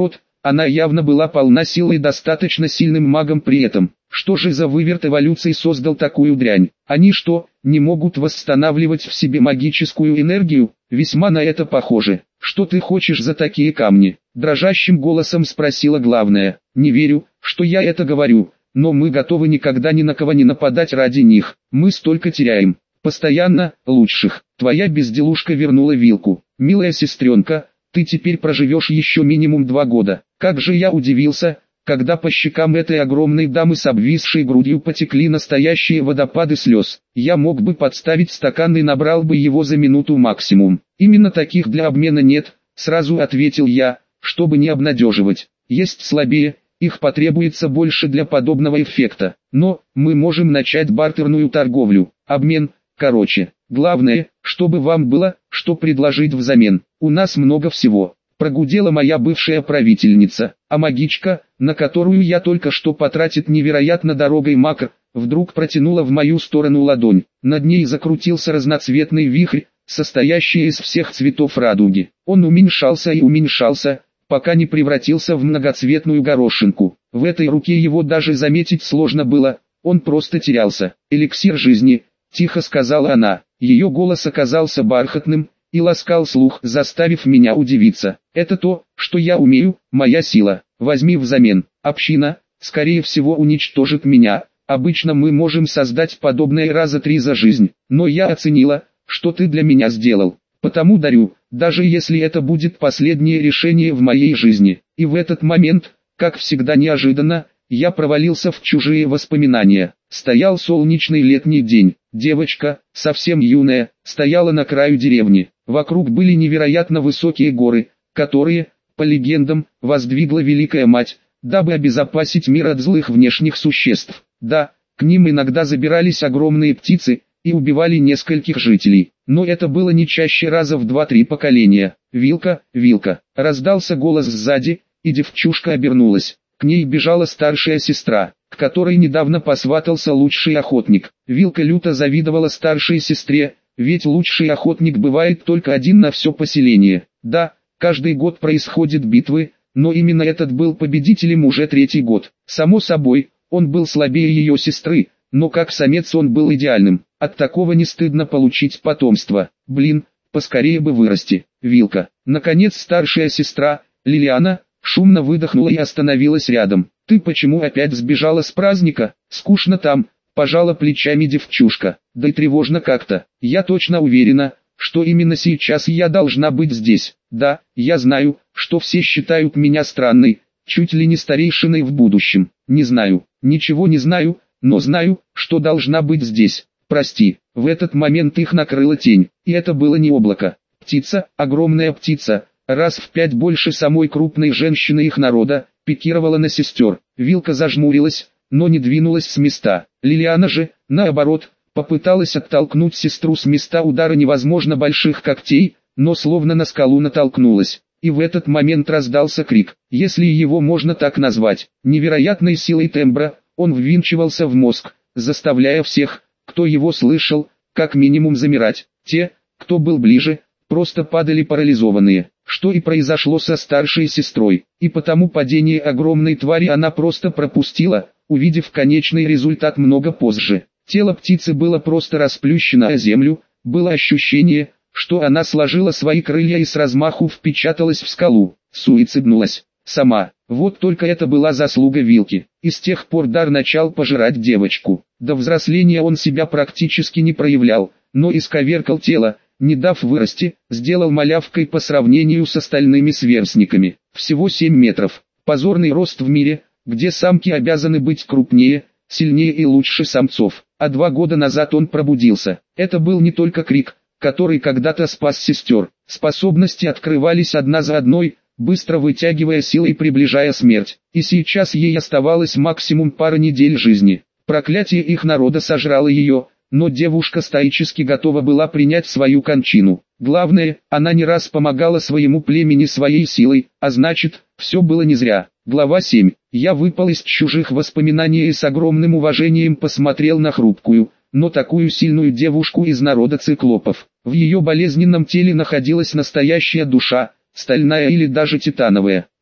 Она явно была полна силы и достаточно сильным магом при этом. Что же за выверт эволюции создал такую дрянь? Они что, не могут восстанавливать в себе магическую энергию? Весьма на это похоже. Что ты хочешь за такие камни? Дрожащим голосом спросила главная. Не верю, что я это говорю, но мы готовы никогда ни на кого не нападать ради них. Мы столько теряем. Постоянно, лучших. Твоя безделушка вернула вилку. Милая сестренка, ты теперь проживешь еще минимум два года. Как же я удивился, когда по щекам этой огромной дамы с обвисшей грудью потекли настоящие водопады слез. Я мог бы подставить стакан и набрал бы его за минуту максимум. Именно таких для обмена нет, сразу ответил я, чтобы не обнадеживать. Есть слабее, их потребуется больше для подобного эффекта. Но, мы можем начать бартерную торговлю. Обмен, короче. Главное, чтобы вам было, что предложить взамен. У нас много всего. Прогудела моя бывшая правительница, а магичка, на которую я только что потратит невероятно дорогой макр, вдруг протянула в мою сторону ладонь. Над ней закрутился разноцветный вихрь, состоящий из всех цветов радуги. Он уменьшался и уменьшался, пока не превратился в многоцветную горошинку. В этой руке его даже заметить сложно было, он просто терялся. «Эликсир жизни», — тихо сказала она. Ее голос оказался бархатным и ласкал слух, заставив меня удивиться. «Это то, что я умею, моя сила. Возьми взамен. Община, скорее всего, уничтожит меня. Обычно мы можем создать подобное раза три за жизнь, но я оценила, что ты для меня сделал. Потому дарю, даже если это будет последнее решение в моей жизни». И в этот момент, как всегда неожиданно, я провалился в чужие воспоминания. Стоял солнечный летний день. Девочка, совсем юная, стояла на краю деревни. Вокруг были невероятно высокие горы, которые, по легендам, воздвигла Великая Мать, дабы обезопасить мир от злых внешних существ. Да, к ним иногда забирались огромные птицы и убивали нескольких жителей. Но это было не чаще раза в два-три поколения. «Вилка, Вилка!» Раздался голос сзади, и девчушка обернулась. К ней бежала старшая сестра, к которой недавно посватался лучший охотник. Вилка люто завидовала старшей сестре, ведь лучший охотник бывает только один на все поселение. Да, каждый год происходят битвы, но именно этот был победителем уже третий год. Само собой, он был слабее ее сестры, но как самец он был идеальным. От такого не стыдно получить потомство. Блин, поскорее бы вырасти. Вилка. Наконец старшая сестра, Лилиана, шумно выдохнула и остановилась рядом. «Ты почему опять сбежала с праздника? Скучно там», — пожала плечами девчушка. «Да и тревожно как-то. Я точно уверена, что именно сейчас я должна быть здесь. Да, я знаю, что все считают меня странной, чуть ли не старейшиной в будущем. Не знаю, ничего не знаю, но знаю, что должна быть здесь. Прости». В этот момент их накрыла тень, и это было не облако. Птица, огромная птица, раз в пять больше самой крупной женщины их народа, пикировала на сестер. Вилка зажмурилась, но не двинулась с места. Лилиана же, наоборот, попыталась оттолкнуть сестру с места удара невозможно больших когтей, но словно на скалу натолкнулась. И в этот момент раздался крик, если его можно так назвать. Невероятной силой тембра, он ввинчивался в мозг, заставляя всех, кто его слышал, как минимум замирать. Те, кто был ближе, просто падали парализованные. Что и произошло со старшей сестрой, и потому падение огромной твари она просто пропустила, увидев конечный результат много позже. Тело птицы было просто расплющено о землю, было ощущение, что она сложила свои крылья и с размаху впечаталась в скалу, суициднулась. Сама, вот только это была заслуга Вилки, и с тех пор дар начал пожирать девочку. До взросления он себя практически не проявлял, но исковеркал тело, не дав вырасти, сделал малявкой по сравнению с остальными сверстниками. Всего семь метров. Позорный рост в мире, где самки обязаны быть крупнее, сильнее и лучше самцов. А два года назад он пробудился. Это был не только крик, который когда-то спас сестер. Способности открывались одна за одной, быстро вытягивая силы и приближая смерть. И сейчас ей оставалось максимум пара недель жизни. Проклятие их народа сожрало ее, но девушка стоически готова была принять свою кончину. Главное, она не раз помогала своему племени своей силой, а значит, все было не зря. Глава семь. Я выпал из чужих воспоминаний и с огромным уважением посмотрел на хрупкую, но такую сильную девушку из народа циклопов. В ее болезненном теле находилась настоящая душа, стальная или даже титановая. Или,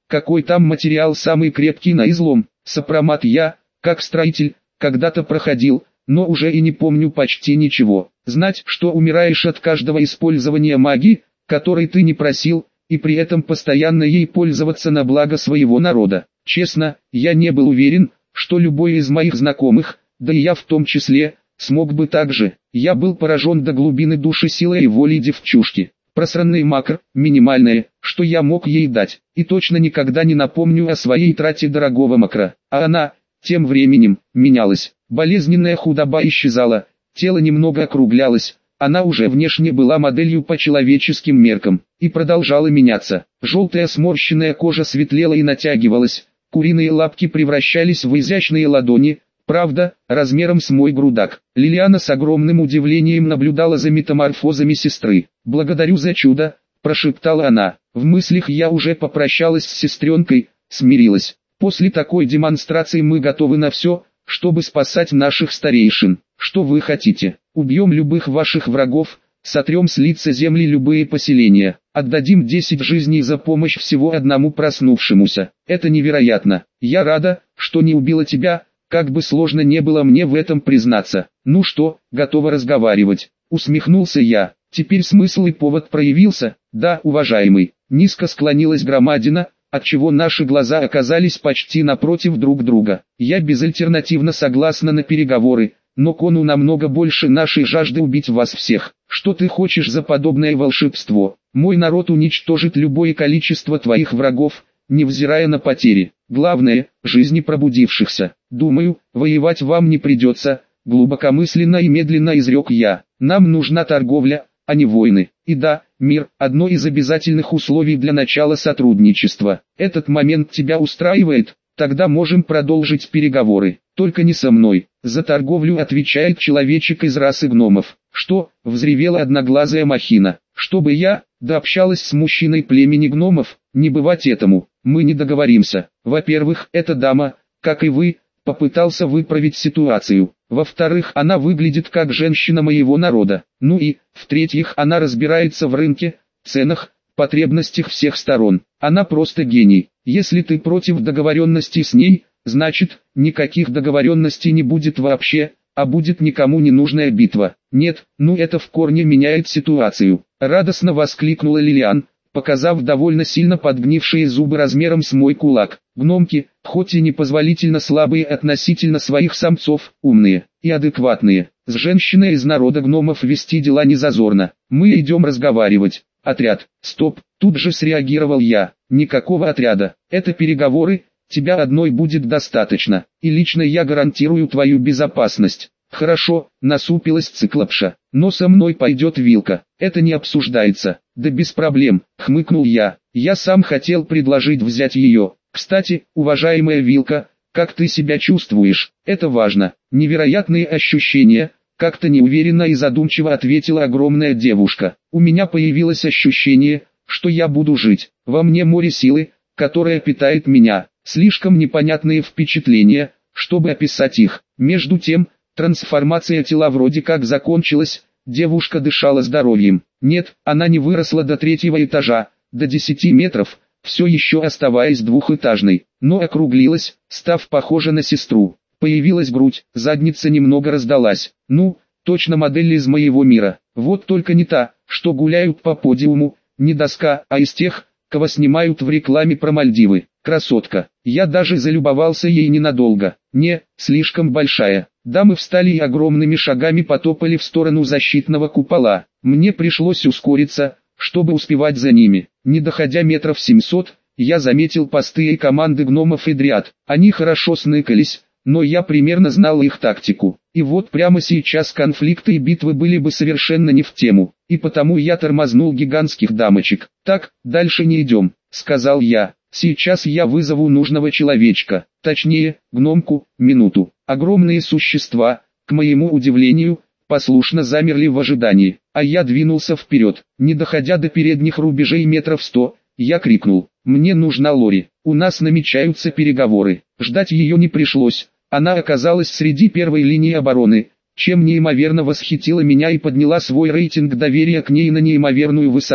какой там материал самый крепкий на излом. Сопромат я, как строитель, когда-то проходил, но уже и не помню почти ничего. Знать, что умираешь от каждого использования магии, которой ты не просил, и при этом постоянно ей пользоваться на благо своего народа. Честно, я не был уверен, что любой из моих знакомых, да и я в том числе, смог бы так же. Я был поражен до глубины души силой и волей девчушки. Просранный макр, минимальное, что я мог ей дать, и точно никогда не напомню о своей трате дорогого макра. А она, тем временем, менялась. Болезненная худоба исчезала, тело немного округлялось, она уже внешне была моделью по человеческим меркам, и продолжала меняться. Желтая сморщенная кожа светлела и натягивалась, куриные лапки превращались в изящные ладони, правда, размером с мой грудак. Лилиана с огромным удивлением наблюдала за метаморфозами сестры. «Благодарю за чудо», – прошептала она. В мыслях я уже попрощалась с сестренкой, смирилась. После такой демонстрации мы готовы на все, чтобы спасать наших старейшин. Что вы хотите? Убьем любых ваших врагов, сотрем с лица земли любые поселения, отдадим десять жизней за помощь всего одному проснувшемуся. Это невероятно. Я рада, что не убила тебя, как бы сложно не было мне в этом признаться. Ну что, готова разговаривать? Усмехнулся я. Теперь смысл и повод проявился. Да, уважаемый. Низко склонилась громадина, отчего наши глаза оказались почти напротив друг друга. Я безальтернативно согласна на переговоры, но Кону намного больше нашей жажды убить вас всех. Что ты хочешь за подобное волшебство? Мой народ уничтожит любое количество твоих врагов, невзирая на потери. Главное, жизни пробудившихся. Думаю, воевать вам не придется, глубокомысленно и медленно изрек я. Нам нужна торговля, а не войны. И да, мир – одно из обязательных условий для начала сотрудничества. Этот момент тебя устраивает? Тогда можем продолжить переговоры. Только не со мной. За торговлю отвечает человечек из расы гномов. Что? Взревела одноглазая махина. Чтобы я, да общалась с мужчиной племени гномов, не бывать этому. Мы не договоримся. Во-первых, эта дама, как и вы, попытался выправить ситуацию. Во-вторых, она выглядит как женщина моего народа. Ну и, в-третьих, она разбирается в рынке, ценах, потребностях всех сторон. Она просто гений. Если ты против договоренности с ней, значит, никаких договоренностей не будет вообще, а будет никому не нужная битва. Нет, ну это в корне меняет ситуацию. Радостно воскликнула Лилиан, показав довольно сильно подгнившие зубы размером с мой кулак. Гномки, хоть и непозволительно слабые относительно своих самцов, умные и адекватные. С женщиной из народа гномов вести дела не зазорно. Мы идем разговаривать. Отряд. Стоп, тут же среагировал я. Никакого отряда. Это переговоры, тебя одной будет достаточно. И лично я гарантирую твою безопасность. Хорошо, насупилась циклопша. Но со мной пойдет вилка. Это не обсуждается. Да без проблем, хмыкнул я. Я сам хотел предложить взять ее. Кстати, уважаемая вилка, как ты себя чувствуешь? Это важно. Невероятные ощущения. Как-то неуверенно и задумчиво ответила огромная девушка. У меня появилось ощущение, что я буду жить. Во мне море силы, которая питает меня. Слишком непонятные впечатления, чтобы описать их. Между тем, трансформация тела вроде как закончилась, девушка дышала здоровьем. Нет, она не выросла до третьего этажа, до десяти метров, все еще оставаясь двухэтажной, но округлилась, став похожа на сестру. Появилась грудь, задница немного раздалась. Ну, точно модель из моего мира. Вот только не та, что гуляют по подиуму, не доска, а из тех, кого снимают в рекламе про Мальдивы. Красотка. Я даже залюбовался ей ненадолго. Не, слишком большая. Дамы встали и огромными шагами потопали в сторону защитного купола. Мне пришлось ускориться, чтобы успевать за ними. Не доходя метров семьсот, я заметил посты и команды гномов и дриад. Они хорошо сныкались, но я примерно знал их тактику. И вот прямо сейчас конфликты и битвы были бы совершенно не в тему. И потому я тормознул гигантских дамочек. Так, дальше не идем, сказал я. Сейчас я вызову нужного человечка, точнее, гномку, минуту. Огромные существа, к моему удивлению, послушно замерли в ожидании, а я двинулся вперед. Не доходя до передних рубежей метров сто, я крикнул: «Мне нужна Лори, у нас намечаются переговоры». Ждать ее не пришлось, она оказалась среди первой линии обороны, чем неимоверно восхитила меня и подняла свой рейтинг доверия к ней на неимоверную высоту.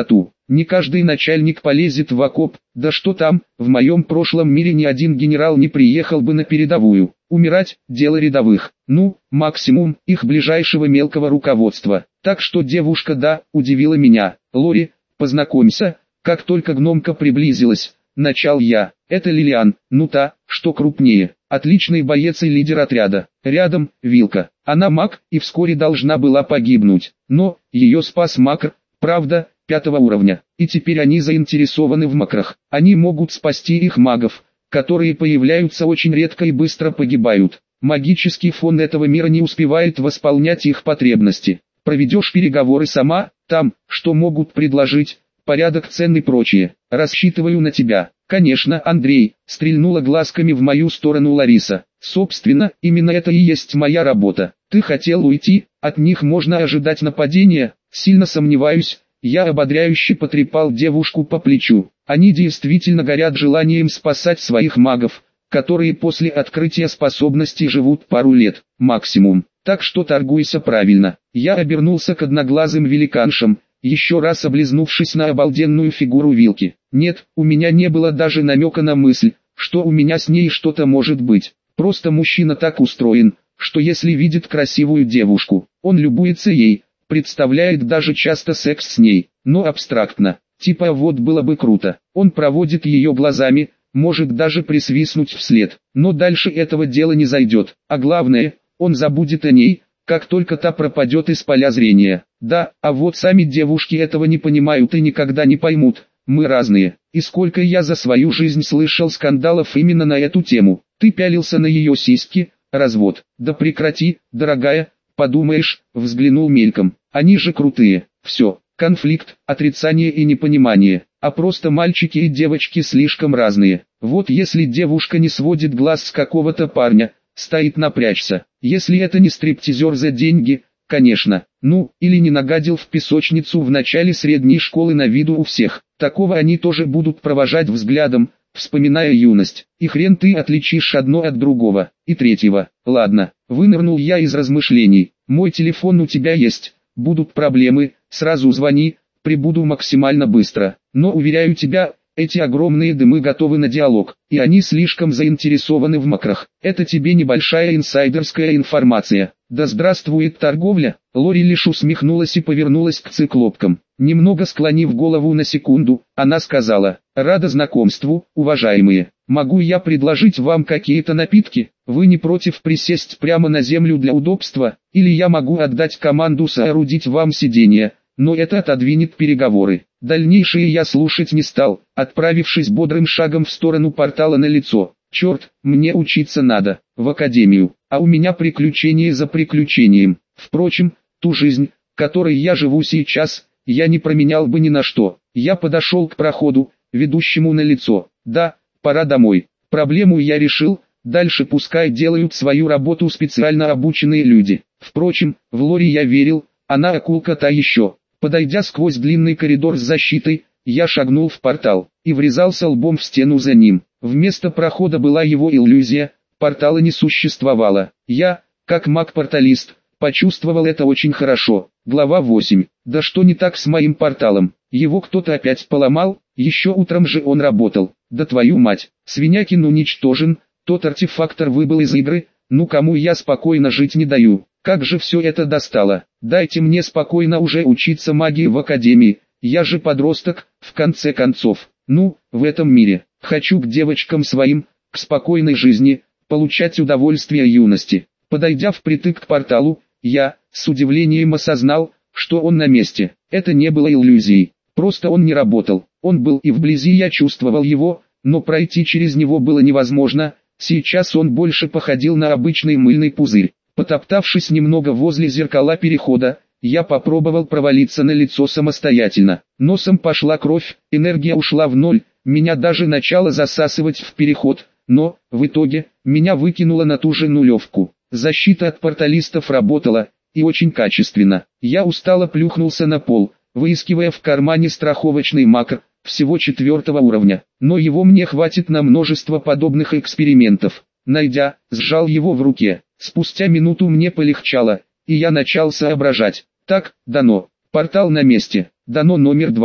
Не каждый начальник полезет в окоп, да что там, в моем прошлом мире ни один генерал не приехал бы на передовую. Умирать – дело рядовых, ну, максимум, их ближайшего мелкого руководства. Так что девушка да, удивила меня. Лори, познакомься. Как только гномка приблизилась, начал я. Это Лилиан, ну та, что крупнее. Отличный боец и лидер отряда. Рядом – Вилка. Она маг и вскоре должна была погибнуть. Но, ее спас Макр, правда, пятого уровня. И теперь они заинтересованы в макрах. Они могут спасти их магов, которые появляются очень редко и быстро погибают. Магический фон этого мира не успевает восполнять их потребности. Проведешь переговоры сама, там, что могут предложить, порядок цен и прочее. Рассчитываю на тебя. Конечно, Андрей, стрельнула глазками в мою сторону Лариса. Собственно, именно это и есть моя работа. Ты хотел уйти, от них можно ожидать нападения, сильно сомневаюсь. Я ободряюще потрепал девушку по плечу. Они действительно горят желанием спасать своих магов, которые после открытия способностей живут пару лет, максимум. Так что торгуйся правильно. Я обернулся к одноглазым великаншам, еще раз облизнувшись на обалденную фигуру Вилки. Нет, у меня не было даже намека на мысль, что у меня с ней что-то может быть. Просто мужчина так устроен, что если видит красивую девушку, он любуется ей, представляет даже часто секс с ней, но абстрактно. Типа вот было бы круто. Он проводит ее глазами, может даже присвистнуть вслед, но дальше этого дела не зайдет. А главное, он забудет о ней, как только та пропадет из поля зрения. Да, а вот сами девушки этого не понимают и никогда не поймут. Мы разные. И сколько я за свою жизнь слышал скандалов именно на эту тему. Ты пялился на ее сиськи, развод. Да прекрати, дорогая, подумаешь, взглянул мельком. Они же крутые. Все, конфликт, отрицание и непонимание. А просто мальчики и девочки слишком разные. Вот если девушка не сводит глаз с какого-то парня, стоит напрячься. Если это не стриптизер за деньги, конечно. Ну, или не нагадил в песочницу в начале средней школы на виду у всех. Такого они тоже будут провожать взглядом, вспоминая юность. И хрен ты отличишь одно от другого. И третьего. Ладно, вынырнул я из размышлений. Мой телефон у тебя есть. Будут проблемы, сразу звони, прибуду максимально быстро. Но уверяю тебя, эти огромные дымы готовы на диалог, и они слишком заинтересованы в макрах. Это тебе небольшая инсайдерская информация. Да здравствует торговля. Лори лишь усмехнулась и повернулась к циклопкам. Немного склонив голову на секунду, она сказала: «Рада знакомству, уважаемые. Могу я предложить вам какие-то напитки? Вы не против присесть прямо на землю для удобства? Или я могу отдать команду соорудить вам сиденье, но это отодвинет переговоры». Дальнейшее я слушать не стал, отправившись бодрым шагом в сторону портала на лицо. Черт, мне учиться надо, в академию, а у меня приключения за приключением. Впрочем, ту жизнь, которой я живу сейчас, я не променял бы ни на что. Я подошел к проходу, ведущему на лицо. Да, пора домой. Проблему я решил, дальше пускай делают свою работу специально обученные люди. Впрочем, в Лори я верил, она акулка та еще. Подойдя сквозь длинный коридор с защитой, я шагнул в портал и врезался лбом в стену за ним. Вместо прохода была его иллюзия, портала не существовало. Я, как маг-порталист, почувствовал это очень хорошо. Глава восемь. Да что не так с моим порталом? Его кто-то опять поломал, еще утром же он работал. Да твою мать, Свинякин уничтожен, тот артефактор выбыл из игры, ну кому я спокойно жить не даю. Как же все это достало? Дайте мне спокойно уже учиться магии в академии, я же подросток, в конце концов. Ну, в этом мире, хочу к девочкам своим, к спокойной жизни, получать удовольствие юности. Подойдя впритык к порталу, я, с удивлением осознал, что он на месте. Это не было иллюзией, просто он не работал. Он был и вблизи я чувствовал его, но пройти через него было невозможно. Сейчас он больше походил на обычный мыльный пузырь. Потоптавшись немного возле зеркала перехода, я попробовал провалиться на лицо самостоятельно. Носом пошла кровь, энергия ушла в ноль, меня даже начало засасывать в переход, но, в итоге, меня выкинуло на ту же нулевку. Защита от порталистов работала, и очень качественно. Я устало плюхнулся на пол, выискивая в кармане страховочный макр, всего четвертого уровня, но его мне хватит на множество подобных экспериментов. Найдя, сжал его в руке. Спустя минуту мне полегчало, и я начал соображать. Так, дано. Портал на месте. Дано номер два.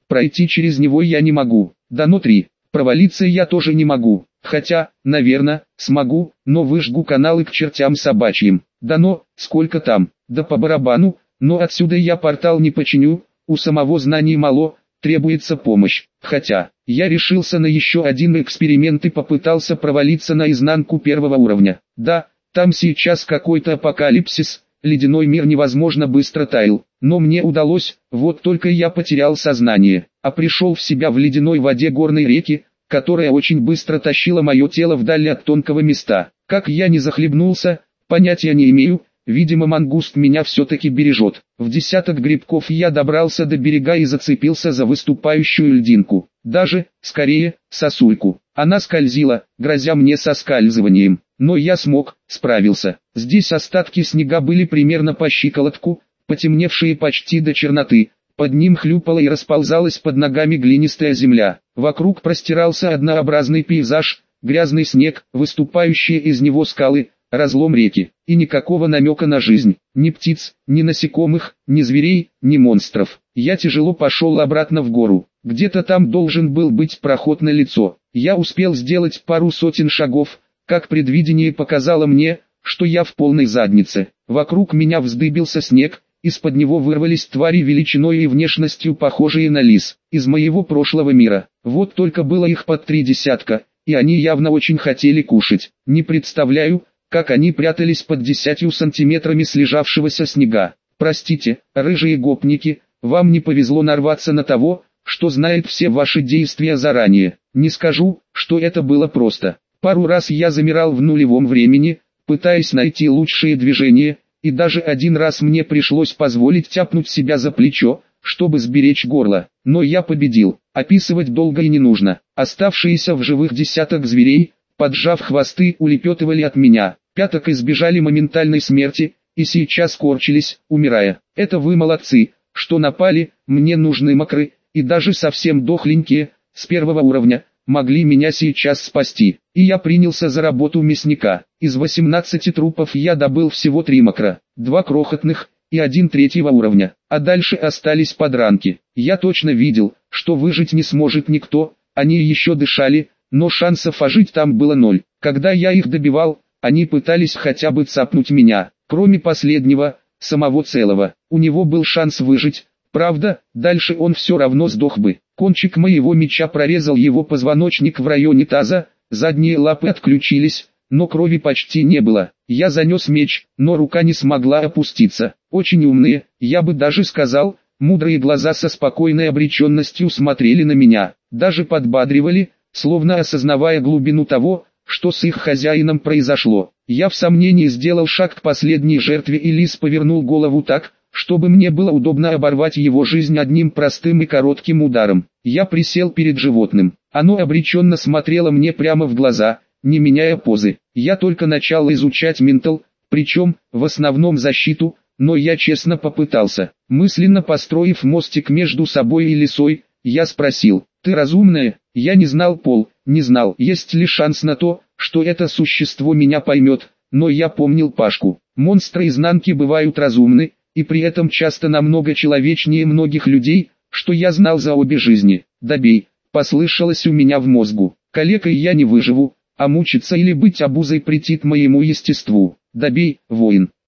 Пройти через него я не могу. Дано три. Провалиться я тоже не могу. Хотя, наверное, смогу, но выжгу каналы к чертям собачьим. Дано, сколько там, да по барабану, но отсюда я портал не починю, у самого знаний мало, требуется помощь. Хотя, я решился на еще один эксперимент и попытался провалиться на изнанку первого уровня. Да, там сейчас какой-то апокалипсис, ледяной мир невозможно быстро таял, но мне удалось, вот только я потерял сознание, а пришел в себя в ледяной воде горной реки, которая очень быстро тащила мое тело вдаль от тонкого места. Как я не захлебнулся, понятия не имею, видимо мангуст меня все-таки бережет. В десяток грибков я добрался до берега и зацепился за выступающую льдинку. Даже, скорее, сосульку. Она скользила, грозя мне соскальзыванием. Но я смог, справился. Здесь остатки снега были примерно по щиколотку, потемневшие почти до черноты. Под ним хлюпала и расползалась под ногами глинистая земля. Вокруг простирался однообразный пейзаж, грязный снег, выступающие из него скалы, разлом реки, и никакого намека на жизнь, ни птиц, ни насекомых, ни зверей, ни монстров. Я тяжело пошел обратно в гору, где-то там должен был быть проход на лицо. Я успел сделать пару сотен шагов, как предвидение показало мне, что я в полной заднице. Вокруг меня вздыбился снег, из-под него вырвались твари величиной и внешностью похожие на лис, из моего прошлого мира. Вот только было их под три десятка, и они явно очень хотели кушать. Не представляю, как они прятались под десятью сантиметрами слежавшегося снега. Простите, рыжие гопники, вам не повезло нарваться на того, что знает все ваши действия заранее. Не скажу, что это было просто. Пару раз я замирал в нулевом времени, пытаясь найти лучшие движения, и даже один раз мне пришлось позволить тяпнуть себя за плечо, чтобы сберечь горло. Но я победил. Описывать долго и не нужно. Оставшиеся в живых десяток зверей, поджав хвосты, улепетывали от меня. Пяток избежали моментальной смерти, и сейчас корчились, умирая. Это вы молодцы, что напали, мне нужны мокры, и даже совсем дохленькие, с первого уровня, могли меня сейчас спасти. И я принялся за работу мясника. Из восемнадцати трупов я добыл всего три мокра, два крохотных, и один третьего уровня, а дальше остались подранки. Я точно видел, что выжить не сможет никто, они еще дышали, но шансов ожить там было ноль. Когда я их добивал, они пытались хотя бы цапнуть меня. Кроме последнего, самого целого, у него был шанс выжить, правда, дальше он все равно сдох бы. Кончик моего меча прорезал его позвоночник в районе таза, задние лапы отключились, но крови почти не было. Я занес меч, но рука не смогла опуститься. Очень умные, я бы даже сказал, мудрые глаза со спокойной обреченностью смотрели на меня, даже подбадривали, словно осознавая глубину того, что с их хозяином произошло. Я в сомнении сделал шаг к последней жертве, и лис повернул голову так, чтобы мне было удобно оборвать его жизнь одним простым и коротким ударом. Я присел перед животным. Оно обреченно смотрело мне прямо в глаза, не меняя позы. Я только начал изучать ментал, причем, в основном защиту, но я честно попытался. Мысленно построив мостик между собой и лисой, я спросил: «Ты разумная?» Я не знал пол, не знал, есть ли шанс на то, что это существо меня поймет, но я помнил Пашку. Монстры изнанки бывают разумны, и при этом часто намного человечнее многих людей, что я знал за обе жизни. «Добей», послышалось у меня в мозгу. Калекой я не выживу, а мучиться или быть обузой претит моему естеству. «Добей, воин».